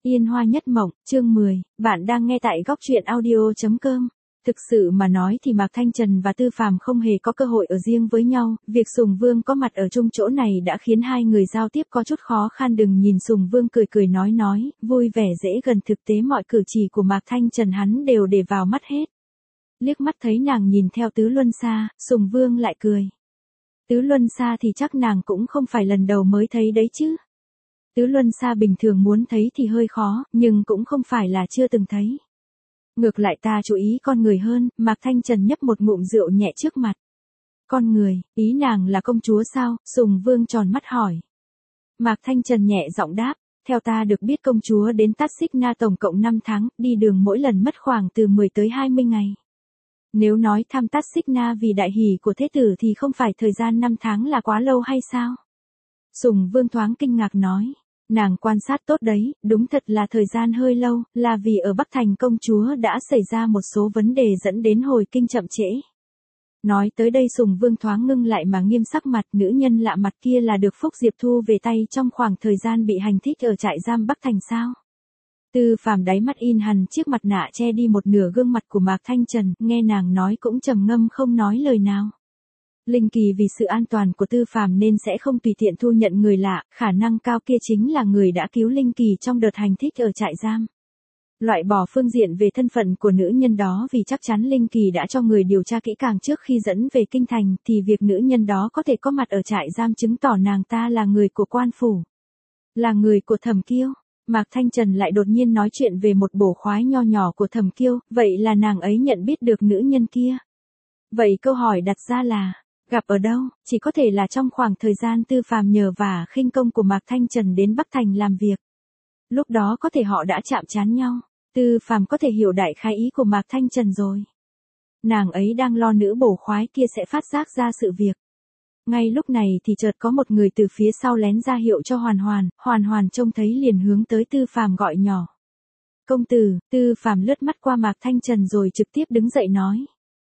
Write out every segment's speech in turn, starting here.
Yên Hoa Nhất Mộng, chương 10, bạn đang nghe tại góc truyện audio.com. Thực sự mà nói thì Mạc Thanh Trần và Tư Phàm không hề có cơ hội ở riêng với nhau, việc Sùng Vương có mặt ở chung chỗ này đã khiến hai người giao tiếp có chút khó khăn. Đừng nhìn Sùng Vương cười cười nói, vui vẻ dễ gần, thực tế mọi cử chỉ của Mạc Thanh Trần hắn đều để vào mắt hết. Liếc mắt thấy nàng nhìn theo Tứ Luân Sa, Sùng Vương lại cười. Tứ Luân Sa thì chắc nàng cũng không phải lần đầu mới thấy đấy chứ. Tứ Luân Sa bình thường muốn thấy thì hơi khó, nhưng cũng không phải là chưa từng thấy. Ngược lại ta chú ý con người hơn. Mạc Thanh Trần nhấp một ngụm rượu nhẹ trước mặt. Con người, ý nàng là công chúa sao? Sùng Vương tròn mắt hỏi. Mạc Thanh Trần nhẹ giọng đáp, theo ta được biết công chúa đến Tát Xích Na tổng cộng 5 tháng, đi đường mỗi lần mất khoảng từ 10 tới 20 ngày. Nếu nói thăm Tát Xích Na vì đại hỷ của thế tử thì không phải thời gian 5 tháng là quá lâu hay sao? Sùng Vương thoáng kinh ngạc nói. Nàng quan sát tốt đấy, đúng thật là thời gian hơi lâu, là vì ở Bắc Thành công chúa đã xảy ra một số vấn đề dẫn đến hồi kinh chậm trễ. Nói tới đây Sùng Vương thoáng ngưng lại mà nghiêm sắc mặt. Nữ nhân lạ mặt kia là được Phúc Diệp thu về tay trong khoảng thời gian bị hành thích ở trại giam Bắc Thành sao? Tư Phàm đáy mắt in hằn chiếc mặt nạ che đi một nửa gương mặt của Mạc Thanh Trần, nghe nàng nói cũng trầm ngâm không nói lời nào. Linh Kỳ vì sự an toàn của Tư Phàm nên sẽ không tùy tiện thu nhận người lạ, khả năng cao kia chính là người đã cứu Linh Kỳ trong đợt hành thích ở trại giam. Loại bỏ phương diện về thân phận của nữ nhân đó vì chắc chắn Linh Kỳ đã cho người điều tra kỹ càng trước khi dẫn về kinh thành, thì việc nữ nhân đó có thể có mặt ở trại giam chứng tỏ nàng ta là người của quan phủ, là người của Thẩm Kiêu. Mạc Thanh Trần lại đột nhiên nói chuyện về một bổ khoái nho nhỏ của Thẩm Kiêu, vậy là nàng ấy nhận biết được nữ nhân kia. Vậy câu hỏi đặt ra là, gặp ở đâu? Chỉ có thể là trong khoảng thời gian Tư Phàm nhờ vả khinh công của Mạc Thanh Trần đến Bắc Thành làm việc. Lúc đó có thể họ đã chạm trán nhau, Tư Phàm có thể hiểu đại khái ý của Mạc Thanh Trần rồi. Nàng ấy đang lo nữ bổ khoái kia sẽ phát giác ra sự việc. Ngay lúc này thì chợt có một người từ phía sau lén ra hiệu cho Hoàn Hoàn trông thấy liền hướng tới Tư Phàm gọi nhỏ. Công tử. Tư Phàm lướt mắt qua Mạc Thanh Trần rồi trực tiếp đứng dậy nói.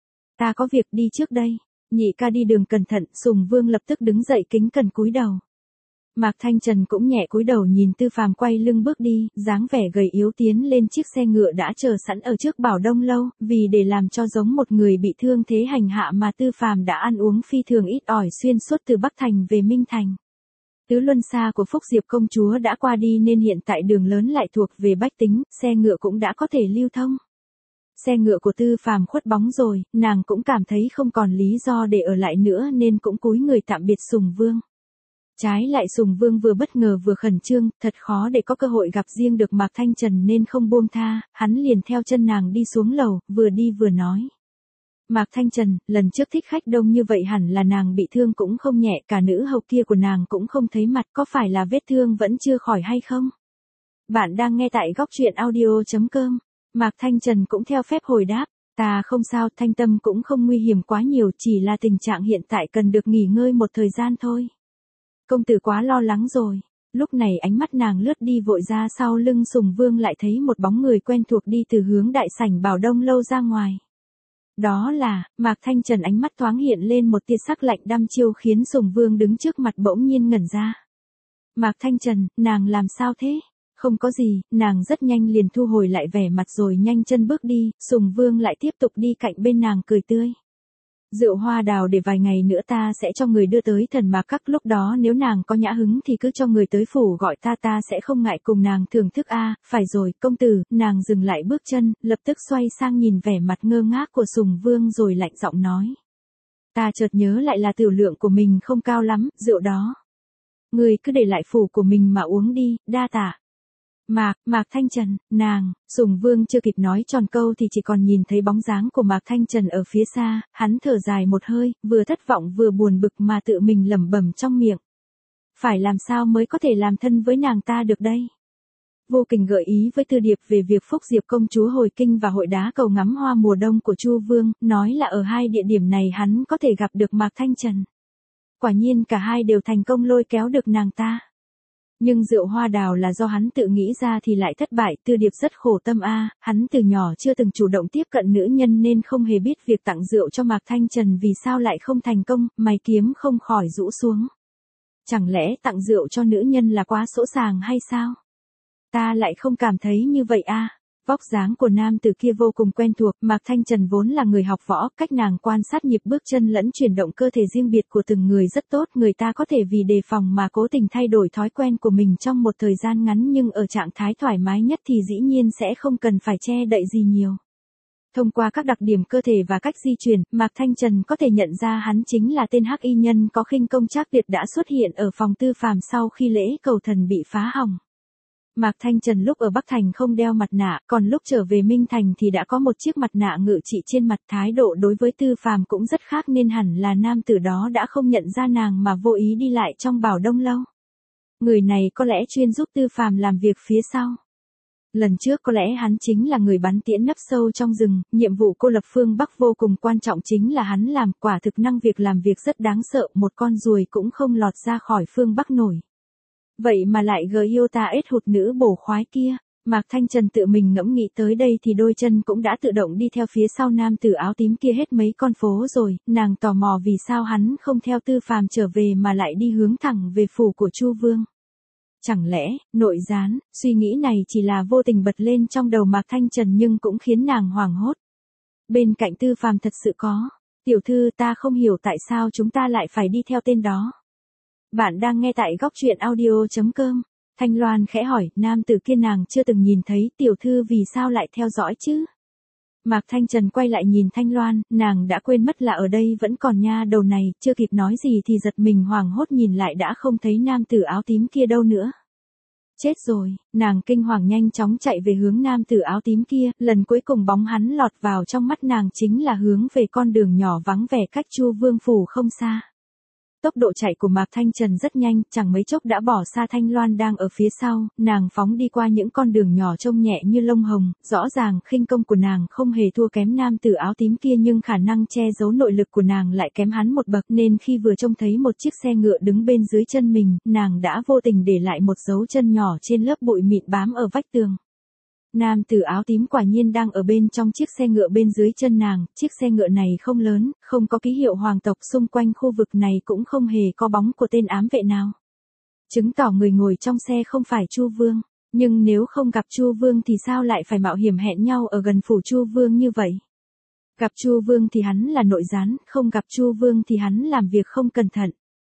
Ta có việc đi trước đây. Nhị ca đi đường cẩn thận. Sùng Vương lập tức đứng dậy kính cẩn cúi đầu. Mạc Thanh Trần cũng nhẹ cúi đầu nhìn Tư Phàm quay lưng bước đi, dáng vẻ gầy yếu tiến lên chiếc xe ngựa đã chờ sẵn ở trước Bảo Đông lâu, vì để làm cho giống một người bị thương thế hành hạ mà Tư Phàm đã ăn uống phi thường ít ỏi xuyên suốt từ Bắc Thành về Minh Thành. Tứ Luân Sa của Phúc Diệp công chúa đã qua đi nên hiện tại đường lớn lại thuộc về bách tính, xe ngựa cũng đã có thể lưu thông. Xe ngựa của Tư Phàm khuất bóng rồi, nàng cũng cảm thấy không còn lý do để ở lại nữa nên cũng cúi người tạm biệt Sùng Vương. Trái lại Sùng Vương vừa bất ngờ vừa khẩn trương, thật khó để có cơ hội gặp riêng được Mạc Thanh Trần nên không buông tha, hắn liền theo chân nàng đi xuống lầu, vừa đi vừa nói. Mạc Thanh Trần, lần trước thích khách đông như vậy hẳn là nàng bị thương cũng không nhẹ, cả nữ hầu kia của nàng cũng không thấy mặt, có phải là vết thương vẫn chưa khỏi hay không? Bạn đang nghe tại góc truyện audio.com. Mạc Thanh Trần cũng theo phép hồi đáp, ta không sao, Thanh Tâm cũng không nguy hiểm quá nhiều, chỉ là tình trạng hiện tại cần được nghỉ ngơi một thời gian thôi. Công tử quá lo lắng rồi. Lúc này ánh mắt nàng lướt đi vội ra sau lưng Sùng Vương lại thấy một bóng người quen thuộc đi từ hướng đại sảnh Bảo Đông lâu ra ngoài. Đó là, Mạc Thanh Trần ánh mắt thoáng hiện lên một tia sắc lạnh đăm chiêu khiến Sùng Vương đứng trước mặt bỗng nhiên ngẩn ra. Mạc Thanh Trần, nàng làm sao thế? Không có gì, nàng rất nhanh liền thu hồi lại vẻ mặt rồi nhanh chân bước đi, Sùng Vương lại tiếp tục đi cạnh bên nàng cười tươi. Rượu hoa đào để vài ngày nữa ta sẽ cho người đưa tới Thần Mạc Các, lúc đó nếu nàng có nhã hứng thì cứ cho người tới phủ gọi ta sẽ không ngại cùng nàng thưởng thức a. Phải rồi, công tử. Nàng dừng lại bước chân, lập tức xoay sang nhìn vẻ mặt ngơ ngác của Sùng Vương rồi lạnh giọng nói. Ta chợt nhớ lại là tiểu lượng của mình không cao lắm, rượu đó. Người cứ để lại phủ của mình mà uống đi, đa tạ. Mạc Thanh Trần, nàng. Sùng Vương chưa kịp nói tròn câu thì chỉ còn nhìn thấy bóng dáng của Mạc Thanh Trần ở phía xa, hắn thở dài một hơi, vừa thất vọng vừa buồn bực mà tự mình lẩm bẩm trong miệng. Phải làm sao mới có thể làm thân với nàng ta được đây? Vô Kình gợi ý với Tư Điệp về việc Phúc Diệp công chúa hồi kinh và hội đá cầu ngắm hoa mùa đông của Chu Vương, nói là ở hai địa điểm này hắn có thể gặp được Mạc Thanh Trần. Quả nhiên cả hai đều thành công lôi kéo được nàng ta. Nhưng rượu hoa đào là do hắn tự nghĩ ra thì lại thất bại, Tư Điệp rất khổ tâm hắn từ nhỏ chưa từng chủ động tiếp cận nữ nhân nên không hề biết việc tặng rượu cho Mạc Thanh Trần vì sao lại không thành công, mày kiếm không khỏi rũ xuống. Chẳng lẽ tặng rượu cho nữ nhân là quá sỗ sàng hay sao? Ta lại không cảm thấy như vậy a. Vóc dáng của nam tử kia vô cùng quen thuộc, Mạc Thanh Trần vốn là người học võ, cách nàng quan sát nhịp bước chân lẫn chuyển động cơ thể riêng biệt của từng người rất tốt, người ta có thể vì đề phòng mà cố tình thay đổi thói quen của mình trong một thời gian ngắn, nhưng ở trạng thái thoải mái nhất thì dĩ nhiên sẽ không cần phải che đậy gì nhiều. Thông qua các đặc điểm cơ thể và cách di chuyển, Mạc Thanh Trần có thể nhận ra hắn chính là tên hắc y nhân có khinh công trác tuyệt đã xuất hiện ở phòng Tư Phàm sau khi lễ cầu thần bị phá hỏng. Mạc Thanh Trần lúc ở Bắc Thành không đeo mặt nạ, còn lúc trở về Minh Thành thì đã có một chiếc mặt nạ ngự trị trên mặt, thái độ đối với Tư Phàm cũng rất khác nên hẳn là nam tử đó đã không nhận ra nàng mà vô ý đi lại trong Bảo Đông lâu. Người này có lẽ chuyên giúp Tư Phàm làm việc phía sau. Lần trước có lẽ hắn chính là người bắn tiễn nấp sâu trong rừng, nhiệm vụ cô lập phương Bắc vô cùng quan trọng chính là hắn làm, quả thực năng việc làm việc rất đáng sợ, một con ruồi cũng không lọt ra khỏi phương Bắc nổi. Vậy mà lại yêu ta ết hụt nữ bổ khoái kia. Mạc Thanh Trần tự mình ngẫm nghĩ tới đây thì đôi chân cũng đã tự động đi theo phía sau nam tử áo tím kia hết mấy con phố rồi, nàng tò mò vì sao hắn không theo Tư Phàm trở về mà lại đi hướng thẳng về phủ của Chu Vương. Chẳng lẽ, nội gián, suy nghĩ này chỉ là vô tình bật lên trong đầu Mạc Thanh Trần nhưng cũng khiến nàng hoảng hốt. Bên cạnh Tư Phàm thật sự có. Tiểu thư, ta không hiểu tại sao chúng ta lại phải đi theo tên đó. Bạn đang nghe tại góc truyện audio.com. Thanh Loan khẽ hỏi, nam tử kia nàng chưa từng nhìn thấy, tiểu thư vì sao lại theo dõi chứ? Mạc Thanh Trần quay lại nhìn Thanh Loan, nàng đã quên mất là ở đây vẫn còn nha đầu này, chưa kịp nói gì thì giật mình hoảng hốt nhìn lại đã không thấy nam tử áo tím kia đâu nữa. Chết rồi, nàng kinh hoàng nhanh chóng chạy về hướng nam tử áo tím kia, lần cuối cùng bóng hắn lọt vào trong mắt nàng chính là hướng về con đường nhỏ vắng vẻ cách Chu Vương phủ không xa. Tốc độ chạy của Mạc Thanh Trần rất nhanh, chẳng mấy chốc đã bỏ xa Thanh Loan đang ở phía sau, nàng phóng đi qua những con đường nhỏ trông nhẹ như lông hồng, rõ ràng khinh công của nàng không hề thua kém nam tử áo tím kia nhưng khả năng che giấu nội lực của nàng lại kém hắn một bậc nên khi vừa trông thấy một chiếc xe ngựa đứng bên dưới chân mình, nàng đã vô tình để lại một dấu chân nhỏ trên lớp bụi mịn bám ở vách tường. Nam tử áo tím quả nhiên đang ở bên trong chiếc xe ngựa bên dưới chân nàng, chiếc xe ngựa này không lớn, không có ký hiệu hoàng tộc, xung quanh khu vực này cũng không hề có bóng của tên ám vệ nào. Chứng tỏ người ngồi trong xe không phải Chu Vương, nhưng nếu không gặp Chu Vương thì sao lại phải mạo hiểm hẹn nhau ở gần phủ Chu Vương như vậy? Gặp Chu Vương thì hắn là nội gián, không gặp Chu Vương thì hắn làm việc không cẩn thận.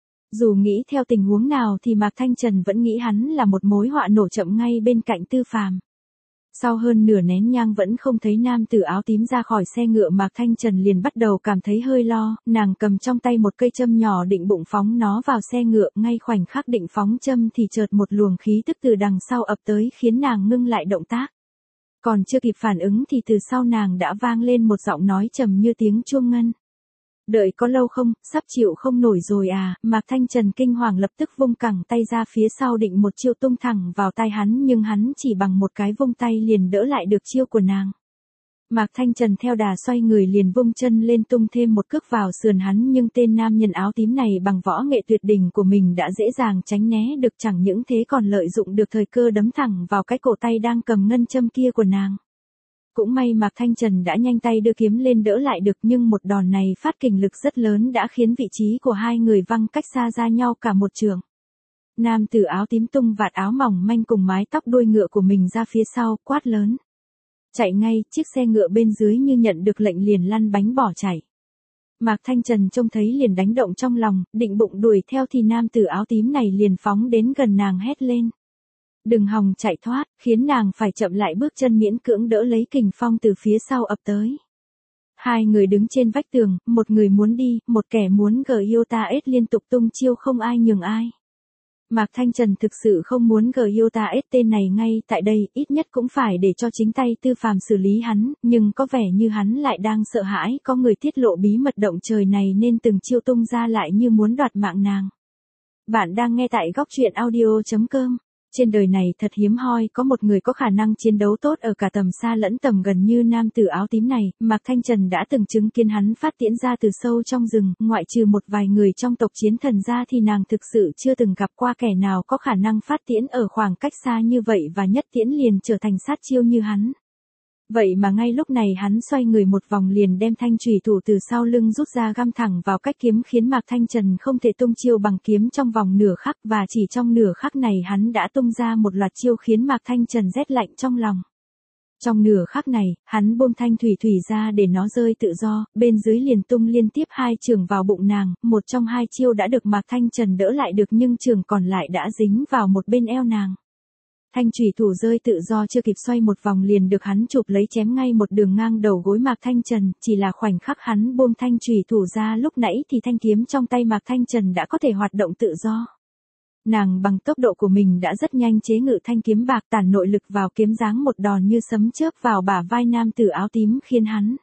Dù nghĩ theo tình huống nào thì Mạc Thanh Trần vẫn nghĩ hắn là một mối họa nổ chậm ngay bên cạnh Tư Phàm. Sau hơn nửa nén nhang vẫn không thấy nam tử áo tím ra khỏi xe ngựa, Mạc Thanh Trần liền bắt đầu cảm thấy hơi lo, nàng cầm trong tay một cây châm nhỏ định bụng phóng nó vào xe ngựa, ngay khoảnh khắc định phóng châm thì chợt một luồng khí tức từ đằng sau ập tới khiến nàng ngưng lại động tác. Còn chưa kịp phản ứng thì từ sau nàng đã vang lên một giọng nói trầm như tiếng chuông ngân. Đợi có lâu không, sắp chịu không nổi rồi à, Mạc Thanh Trần kinh hoàng lập tức vung cẳng tay ra phía sau định một chiêu tung thẳng vào tay hắn nhưng hắn chỉ bằng một cái vung tay liền đỡ lại được chiêu của nàng. Mạc Thanh Trần theo đà xoay người liền vung chân lên tung thêm một cước vào sườn hắn nhưng tên nam nhân áo tím này bằng võ nghệ tuyệt đỉnh của mình đã dễ dàng tránh né được, chẳng những thế còn lợi dụng được thời cơ đấm thẳng vào cái cổ tay đang cầm ngân châm kia của nàng. Cũng may Mạc Thanh Trần đã nhanh tay đưa kiếm lên đỡ lại được nhưng một đòn này phát kình lực rất lớn đã khiến vị trí của hai người văng cách xa ra nhau cả một trượng. Nam tử áo tím tung vạt áo mỏng manh cùng mái tóc đuôi ngựa của mình ra phía sau, quát lớn. Chạy ngay, chiếc xe ngựa bên dưới như nhận được lệnh liền lăn bánh bỏ chạy. Mạc Thanh Trần trông thấy liền đánh động trong lòng, định bụng đuổi theo thì nam tử áo tím này liền phóng đến gần nàng hét lên. Đừng hòng chạy thoát, khiến nàng phải chậm lại bước chân miễn cưỡng đỡ lấy kình phong từ phía sau ập tới. Hai người đứng trên vách tường, một người muốn đi, một kẻ muốn Gyota S liên tục tung chiêu không ai nhường ai. Mạc Thanh Trần thực sự không muốn Gyota S tên này ngay tại đây, ít nhất cũng phải để cho chính tay Tư Phàm xử lý hắn, nhưng có vẻ như hắn lại đang sợ hãi có người tiết lộ bí mật động trời này nên từng chiêu tung ra lại như muốn đoạt mạng nàng. Bạn đang nghe tại góc truyện audio.com. Trên đời này thật hiếm hoi có một người có khả năng chiến đấu tốt ở cả tầm xa lẫn tầm gần như nam tử áo tím này, Mạc Thanh Trần đã từng chứng kiến hắn phát tiễn ra từ sâu trong rừng, ngoại trừ một vài người trong tộc chiến thần ra thì nàng thực sự chưa từng gặp qua kẻ nào có khả năng phát tiễn ở khoảng cách xa như vậy và nhất tiễn liền trở thành sát chiêu như hắn. Vậy mà ngay lúc này hắn xoay người một vòng liền đem thanh chủy thủ từ sau lưng rút ra găm thẳng vào cách kiếm khiến Mạc Thanh Trần không thể tung chiêu bằng kiếm trong vòng nửa khắc và chỉ trong nửa khắc này hắn đã tung ra một loạt chiêu khiến Mạc Thanh Trần rét lạnh trong lòng. Trong nửa khắc này, hắn buông thanh thủy thủy ra để nó rơi tự do, bên dưới liền tung liên tiếp 2 chưởng vào bụng nàng, một trong 2 chiêu đã được Mạc Thanh Trần đỡ lại được nhưng chưởng còn lại đã dính vào một bên eo nàng. Thanh chủy thủ rơi tự do chưa kịp xoay một vòng liền được hắn chụp lấy chém ngay một đường ngang đầu gối Mạc Thanh Trần, chỉ là khoảnh khắc hắn buông thanh chủy thủ ra lúc nãy thì thanh kiếm trong tay Mạc Thanh Trần đã có thể hoạt động tự do. Nàng bằng tốc độ của mình đã rất nhanh chế ngự thanh kiếm bạc tản nội lực vào kiếm giáng một đòn như sấm chớp vào bả vai nam tử áo tím khiến hắn.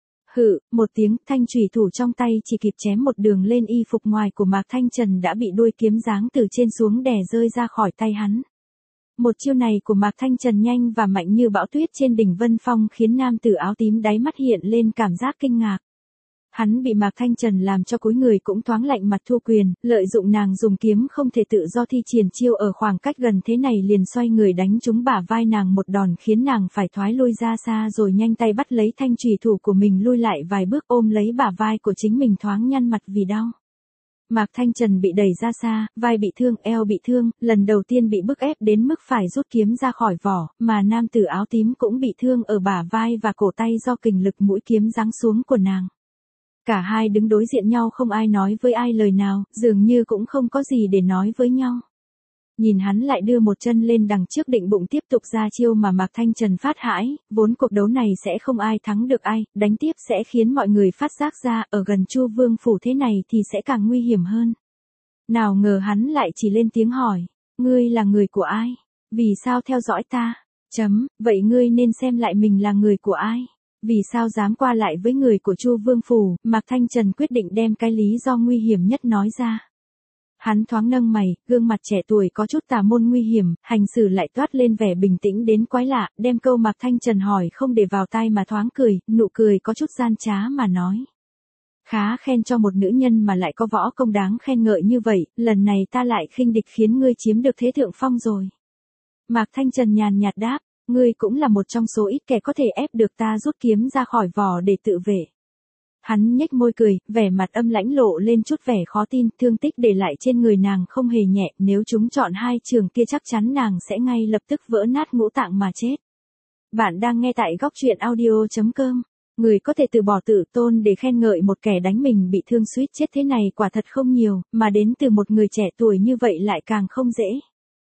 Hự, một tiếng, thanh chủy thủ trong tay chỉ kịp chém một đường lên y phục ngoài của Mạc Thanh Trần đã bị đuôi kiếm giáng từ trên xuống đè rơi ra khỏi tay hắn. Một chiêu này của Mạc Thanh Trần nhanh và mạnh như bão tuyết trên đỉnh Vân Phong khiến nam tử áo tím đáy mắt hiện lên cảm giác kinh ngạc. Hắn bị Mạc Thanh Trần làm cho cúi người cũng thoáng lạnh mặt thua quyền, lợi dụng nàng dùng kiếm không thể tự do thi triển chiêu ở khoảng cách gần thế này liền xoay người đánh trúng bả vai nàng một đòn khiến nàng phải thoái lui ra xa rồi nhanh tay bắt lấy thanh chủy thủ của mình lui lại vài bước ôm lấy bả vai của chính mình thoáng nhăn mặt vì đau. Mạc Thanh Trần bị đẩy ra xa, vai bị thương, eo bị thương, lần đầu tiên bị bức ép đến mức phải rút kiếm ra khỏi vỏ, mà nam tử áo tím cũng bị thương ở bả vai và cổ tay do kình lực mũi kiếm giáng xuống của nàng. Cả hai đứng đối diện nhau không ai nói với ai lời nào, dường như cũng không có gì để nói với nhau. Nhìn hắn lại đưa một chân lên đằng trước định bụng tiếp tục ra chiêu mà Mạc Thanh Trần phát hãi, vốn cuộc đấu này sẽ không ai thắng được ai, đánh tiếp sẽ khiến mọi người phát giác ra, ở gần Chu Vương phủ thế này thì sẽ càng nguy hiểm hơn. Nào ngờ hắn lại chỉ lên tiếng hỏi, ngươi là người của ai? Vì sao theo dõi ta? Vậy ngươi nên xem lại mình là người của ai? Vì sao dám qua lại với người của Chu Vương phủ? Mạc Thanh Trần quyết định đem cái lý do nguy hiểm nhất nói ra. Hắn thoáng nâng mày, gương mặt trẻ tuổi có chút tà môn nguy hiểm, hành xử lại toát lên vẻ bình tĩnh đến quái lạ, đem câu Mạc Thanh Trần hỏi không để vào tai mà thoáng cười, nụ cười có chút gian trá mà nói. Khá khen cho một nữ nhân mà lại có võ công đáng khen ngợi như vậy, lần này ta lại khinh địch khiến ngươi chiếm được thế thượng phong rồi. Mạc Thanh Trần nhàn nhạt đáp, ngươi cũng là một trong số ít kẻ có thể ép được ta rút kiếm ra khỏi vỏ để tự vệ. Hắn nhếch môi cười, vẻ mặt âm lãnh lộ lên chút vẻ khó tin, thương tích để lại trên người nàng không hề nhẹ, nếu chúng chọn 2 trường kia chắc chắn nàng sẽ ngay lập tức vỡ nát ngũ tạng mà chết. Bạn đang nghe tại góc truyện audio.com. Người có thể từ bỏ tự tôn để khen ngợi một kẻ đánh mình bị thương suýt chết thế này quả thật không nhiều, mà đến từ một người trẻ tuổi như vậy lại càng không dễ.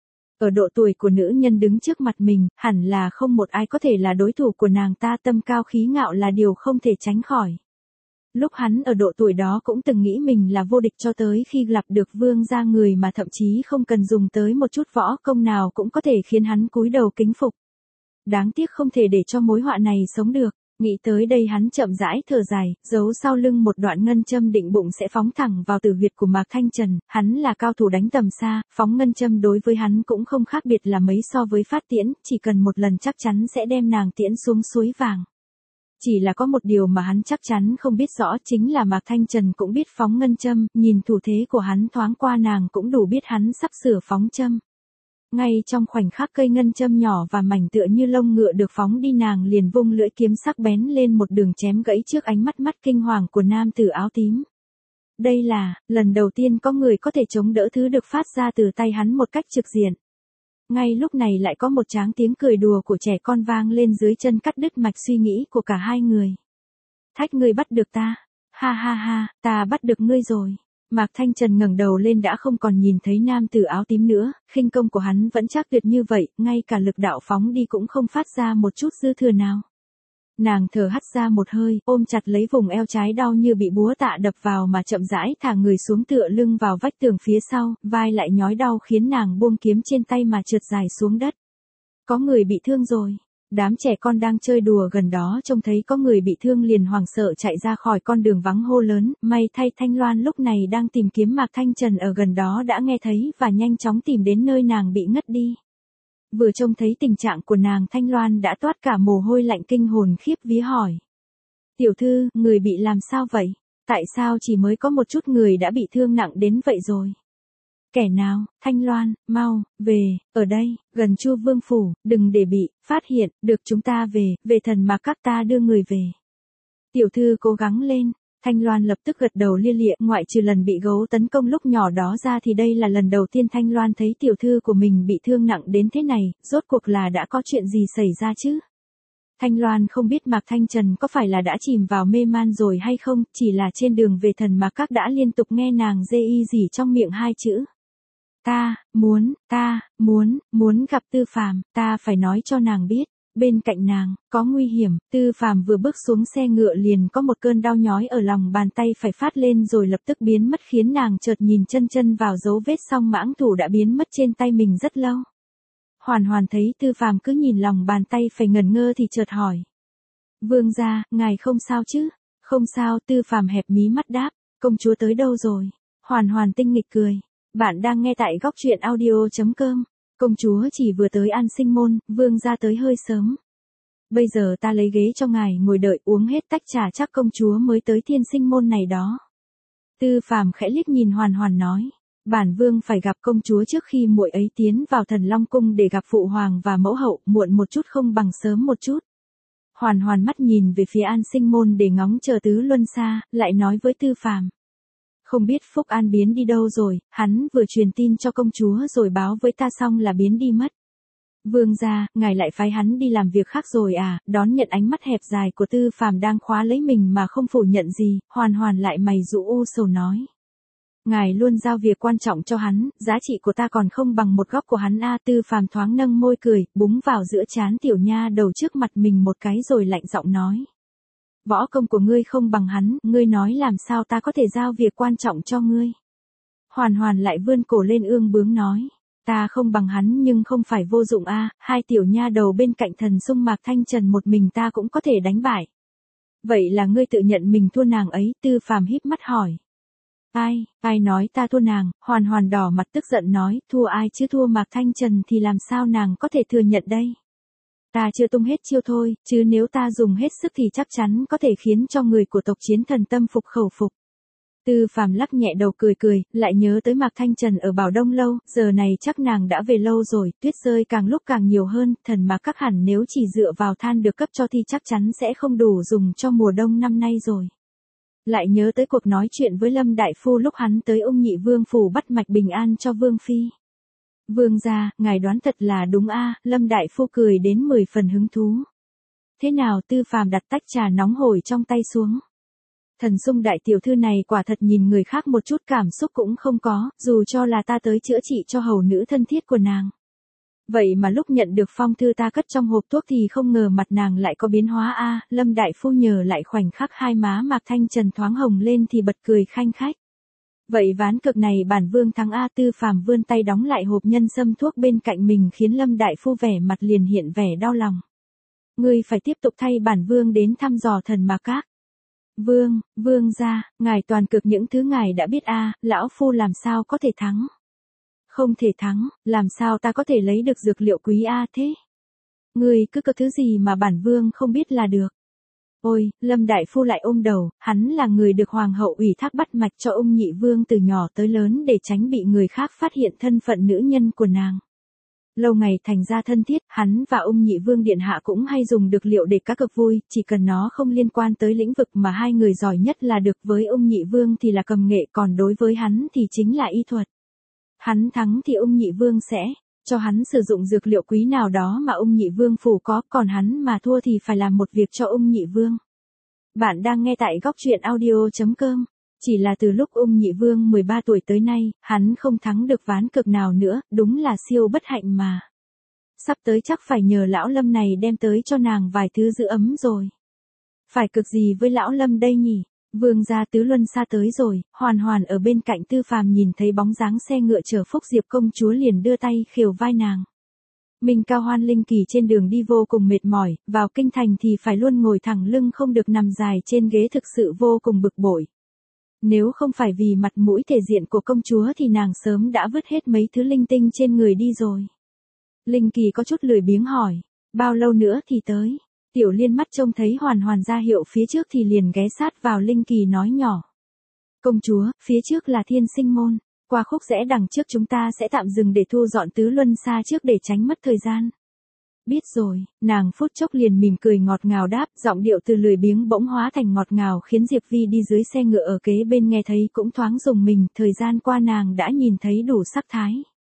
Ở độ tuổi của nữ nhân đứng trước mặt mình, hẳn là không một ai có thể là đối thủ của nàng ta, tâm cao khí ngạo là điều không thể tránh khỏi. Lúc hắn ở độ tuổi đó cũng từng nghĩ mình là vô địch cho tới khi gặp được vương gia, người mà thậm chí không cần dùng tới một chút võ công nào cũng có thể khiến hắn cúi đầu kính phục. Đáng tiếc không thể để cho mối họa này sống được. Nghĩ tới đây hắn chậm rãi thở dài, giấu sau lưng một đoạn ngân châm định bụng sẽ phóng thẳng vào tử huyệt của Mạc Thanh Trần, hắn là cao thủ đánh tầm xa, phóng ngân châm đối với hắn cũng không khác biệt là mấy so với phát tiễn, chỉ cần một lần chắc chắn sẽ đem nàng tiễn xuống suối vàng. Chỉ là có một điều mà hắn chắc chắn không biết rõ chính là Mạc Thanh Trần cũng biết phóng ngân châm, nhìn thủ thế của hắn thoáng qua nàng cũng đủ biết hắn sắp sửa phóng châm. Ngay trong khoảnh khắc cây ngân châm nhỏ và mảnh tựa như lông ngựa được phóng đi, nàng liền vung lưỡi kiếm sắc bén lên một đường chém gãy trước ánh mắt kinh hoàng của nam tử áo tím. Đây là lần đầu tiên có người có thể chống đỡ thứ được phát ra từ tay hắn một cách trực diện. Ngay lúc này lại có một tráng tiếng cười đùa của trẻ con vang lên dưới chân, cắt đứt mạch suy nghĩ của cả hai người. Thách ngươi bắt được ta, ha ha ha, ta bắt được ngươi rồi. Mạc Thanh Trần ngẩng đầu lên đã không còn nhìn thấy nam tử áo tím nữa, khinh công của hắn vẫn chắc tuyệt như vậy, ngay cả lực đạo phóng đi cũng không phát ra một chút dư thừa nào. Nàng thở hắt ra một hơi, ôm chặt lấy vùng eo trái đau như bị búa tạ đập vào mà chậm rãi thả người xuống tựa lưng vào vách tường phía sau, vai lại nhói đau khiến nàng buông kiếm trên tay mà trượt dài xuống đất. Có người bị thương rồi. Đám trẻ con đang chơi đùa gần đó trông thấy có người bị thương liền hoảng sợ chạy ra khỏi con đường vắng hô lớn, may thay Thanh Loan lúc này đang tìm kiếm Mạc Thanh Trần ở gần đó đã nghe thấy và nhanh chóng tìm đến nơi nàng bị ngất đi. Vừa trông thấy tình trạng của nàng, Thanh Loan đã toát cả mồ hôi lạnh, kinh hồn khiếp vía hỏi. Tiểu thư, người bị làm sao vậy? Tại sao chỉ mới có một chút người đã bị thương nặng đến vậy rồi? Kẻ nào? Thanh Loan, mau, về, ở đây, gần Chu Vương phủ, đừng để bị phát hiện, được chúng ta về thần mà các ta đưa người về. Tiểu thư cố gắng lên. Thanh Loan lập tức gật đầu lia lịa, ngoại trừ lần bị gấu tấn công lúc nhỏ đó ra thì đây là lần đầu tiên Thanh Loan thấy tiểu thư của mình bị thương nặng đến thế này, rốt cuộc là đã có chuyện gì xảy ra chứ? Thanh Loan không biết Mạc Thanh Trần có phải là đã chìm vào mê man rồi hay không, chỉ là trên đường về thần mà các đã liên tục nghe nàng dê y gì trong miệng hai chữ. Ta muốn gặp Tư Phàm, ta phải nói cho nàng biết. Bên cạnh nàng, có nguy hiểm, Tư Phàm vừa bước xuống xe ngựa liền có một cơn đau nhói ở lòng bàn tay phải phát lên rồi lập tức biến mất khiến nàng chợt nhìn chân vào dấu vết song mãng thủ đã biến mất trên tay mình rất lâu. Hoàn thấy Tư Phàm cứ nhìn lòng bàn tay phải ngẩn ngơ thì chợt hỏi. Vương gia, ngài không sao chứ? Không sao, Tư Phàm hẹp mí mắt đáp, công chúa tới đâu rồi? Hoàn tinh nghịch cười. Bạn đang nghe tại góc truyện audio.com. Công chúa chỉ vừa tới An Sinh môn, vương gia tới hơi sớm. Bây giờ ta lấy ghế cho ngài ngồi đợi uống hết tách trà chắc công chúa mới tới Thiên Sinh môn này đó. Tư Phàm khẽ liếc nhìn Hoàn nói. Bản vương phải gặp công chúa trước khi muội ấy tiến vào Thần Long cung để gặp phụ hoàng và mẫu hậu, muộn một chút không bằng sớm một chút. Hoàn mắt nhìn về phía An Sinh môn để ngóng chờ Tứ Luân xa, lại nói với Tư Phàm. Không biết Phúc An biến đi đâu rồi, hắn vừa truyền tin cho công chúa rồi báo với ta xong là biến đi mất. Vương gia, ngài lại phái hắn đi làm việc khác rồi à? Đón nhận ánh mắt hẹp dài của Tư Phàm đang khóa lấy mình mà không phủ nhận gì, Hoàn lại mày rũ u sầu nói. Ngài luôn giao việc quan trọng cho hắn, giá trị của ta còn không bằng một góc của hắn a. Tư Phàm thoáng nâng môi cười, búng vào giữa trán tiểu nha đầu trước mặt mình một cái rồi lạnh giọng nói. Võ công của ngươi không bằng hắn, ngươi nói làm sao ta có thể giao việc quan trọng cho ngươi. Hoàn lại vươn cổ lên ương bướng nói. Ta không bằng hắn nhưng không phải vô dụng a. Hai tiểu nha đầu bên cạnh thần sung Mạc Thanh Trần một mình ta cũng có thể đánh bại. Vậy là ngươi tự nhận mình thua nàng ấy, Tư Phàm híp mắt hỏi. Ai nói ta thua nàng? Hoàn đỏ mặt tức giận nói, thua ai chứ thua Mạc Thanh Trần thì làm sao nàng có thể thừa nhận đây? Ta chưa tung hết chiêu thôi, chứ nếu ta dùng hết sức thì chắc chắn có thể khiến cho người của tộc Chiến Thần tâm phục khẩu phục. Tư Phàm lắc nhẹ đầu cười, lại nhớ tới Mạc Thanh Trần ở Bảo Đông lâu, giờ này chắc nàng đã về lâu rồi, tuyết rơi càng lúc càng nhiều hơn, thần mà các hẳn nếu chỉ dựa vào than được cấp cho thì chắc chắn sẽ không đủ dùng cho mùa đông năm nay rồi. Lại nhớ tới cuộc nói chuyện với Lâm Đại Phu lúc hắn tới Ung Nhị Vương phủ bắt mạch bình an cho Vương Phi. Vương gia, ngài đoán thật là đúng a. Lâm Đại Phu cười đến 10 phần hứng thú. Thế nào? Tư Phàm đặt tách trà nóng hổi trong tay xuống. Thần sung đại tiểu thư này quả thật nhìn người khác một chút cảm xúc cũng không có, dù cho là ta tới chữa trị cho hầu nữ thân thiết của nàng. Vậy mà lúc nhận được phong thư ta cất trong hộp thuốc thì không ngờ mặt nàng lại có biến hóa a. Lâm Đại Phu nhờ lại khoảnh khắc hai má Mạc Thanh Trần thoáng hồng lên thì bật cười khanh khách. Vậy ván cược này bản vương thắng a. Tư Phàm vươn tay đóng lại hộp nhân sâm thuốc bên cạnh mình khiến Lâm Đại Phu vẻ mặt liền hiện vẻ đau lòng. Ngươi phải tiếp tục thay bản vương đến thăm dò thần mà các. Vương gia, ngài toàn cực những thứ ngài đã biết a. Lão Phu làm sao có thể thắng? Không thể thắng, làm sao ta có thể lấy được dược liệu quý a thế? Ngươi cứ có thứ gì mà bản vương không biết là được. Ôi, Lâm Đại Phu lại ôm đầu, hắn là người được hoàng hậu ủy thác bắt mạch cho Ung Nhị Vương từ nhỏ tới lớn để tránh bị người khác phát hiện thân phận nữ nhân của nàng. Lâu ngày thành ra thân thiết, hắn và Ung Nhị Vương điện hạ cũng hay dùng dược liệu để cá cược vui, chỉ cần nó không liên quan tới lĩnh vực mà hai người giỏi nhất là được. Với Ung Nhị Vương thì là cầm nghệ, còn đối với hắn thì chính là y thuật. Hắn thắng thì Ung Nhị Vương sẽ cho hắn sử dụng dược liệu quý nào đó mà Ung Nhị Vương phủ có, còn hắn mà thua thì phải làm một việc cho Ung Nhị Vương. Bạn đang nghe tại góc truyện audio.com. Chỉ là từ lúc Ung Nhị Vương 13 tuổi tới nay, hắn không thắng được ván cược nào nữa, đúng là siêu bất hạnh mà. Sắp tới chắc phải nhờ lão Lâm này đem tới cho nàng vài thứ giữ ấm rồi. Phải cực gì với lão Lâm đây nhỉ? Vương gia Tứ Luân xa tới rồi, Hoàn ở bên cạnh Tư Phàm nhìn thấy bóng dáng xe ngựa chở Phúc Diệp công chúa liền đưa tay khều vai nàng. Mình Cao Hoan Linh Kỳ trên đường đi vô cùng mệt mỏi, vào kinh thành thì phải luôn ngồi thẳng lưng không được nằm dài trên ghế thực sự vô cùng bực bội. Nếu không phải vì mặt mũi thể diện của công chúa thì nàng sớm đã vứt hết mấy thứ linh tinh trên người đi rồi. Linh Kỳ có chút lười biếng hỏi, bao lâu nữa thì tới? Tiểu Liên mắt trông thấy Hoàn ra hiệu phía trước thì liền ghé sát vào Linh Kỳ nói nhỏ. Công chúa, phía trước là Thiên Sinh môn. Qua khúc rẽ đằng trước chúng ta sẽ tạm dừng để thu dọn tứ luân xa trước để tránh mất thời gian. Biết rồi, nàng phút chốc liền mỉm cười ngọt ngào đáp, giọng điệu từ lười biếng bỗng hóa thành ngọt ngào khiến Diệp Vi đi dưới xe ngựa ở kế bên nghe thấy cũng thoáng rùng mình, thời gian qua nàng đã nhìn thấy đủ sắc thái.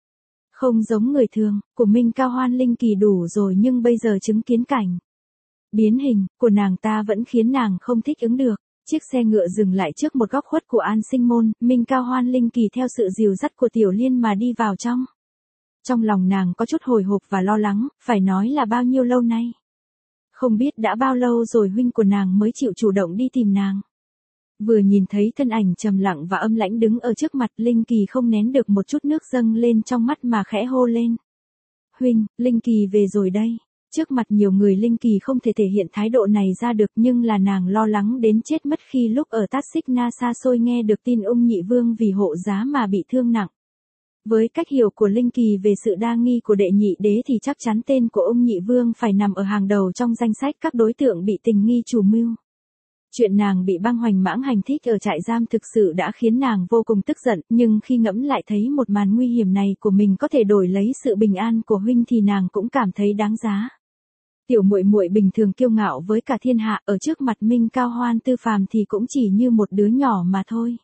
Không giống người thường, của Minh Cao Hoan Linh Kỳ đủ rồi nhưng bây giờ chứng kiến cảnh biến hình của nàng ta vẫn khiến nàng không thích ứng được. Chiếc xe ngựa dừng lại trước một góc khuất của An Sinh Môn, Minh Cao Hoan Linh Kỳ theo sự dìu dắt của Tiểu Liên mà đi vào trong. Trong lòng nàng có chút hồi hộp và lo lắng, phải nói là bao nhiêu lâu nay. Không biết đã bao lâu rồi huynh của nàng mới chịu chủ động đi tìm nàng. Vừa nhìn thấy thân ảnh trầm lặng và âm lãnh đứng ở trước mặt, Linh Kỳ không nén được một chút nước dâng lên trong mắt mà khẽ hô lên. Huynh, Linh Kỳ về rồi đây. Trước mặt nhiều người Linh Kỳ không thể thể hiện thái độ này ra được nhưng là nàng lo lắng đến chết mất khi lúc ở Tát Xích Na xa xôi nghe được tin Nhị Vương vì hộ giá mà bị thương nặng. Với cách hiểu của Linh Kỳ về sự đa nghi của đệ nhị đế thì chắc chắn tên của Nhị Vương phải nằm ở hàng đầu trong danh sách các đối tượng bị tình nghi chủ mưu. Chuyện nàng bị băng hoành mãng hành thích ở trại giam thực sự đã khiến nàng vô cùng tức giận, nhưng khi ngẫm lại thấy một màn nguy hiểm này của mình có thể đổi lấy sự bình an của huynh thì nàng cũng cảm thấy đáng giá. Tiểu muội muội bình thường kiêu ngạo với cả thiên hạ, ở trước mặt Minh Cao Hoan Tư Phàm thì cũng chỉ như một đứa nhỏ mà thôi.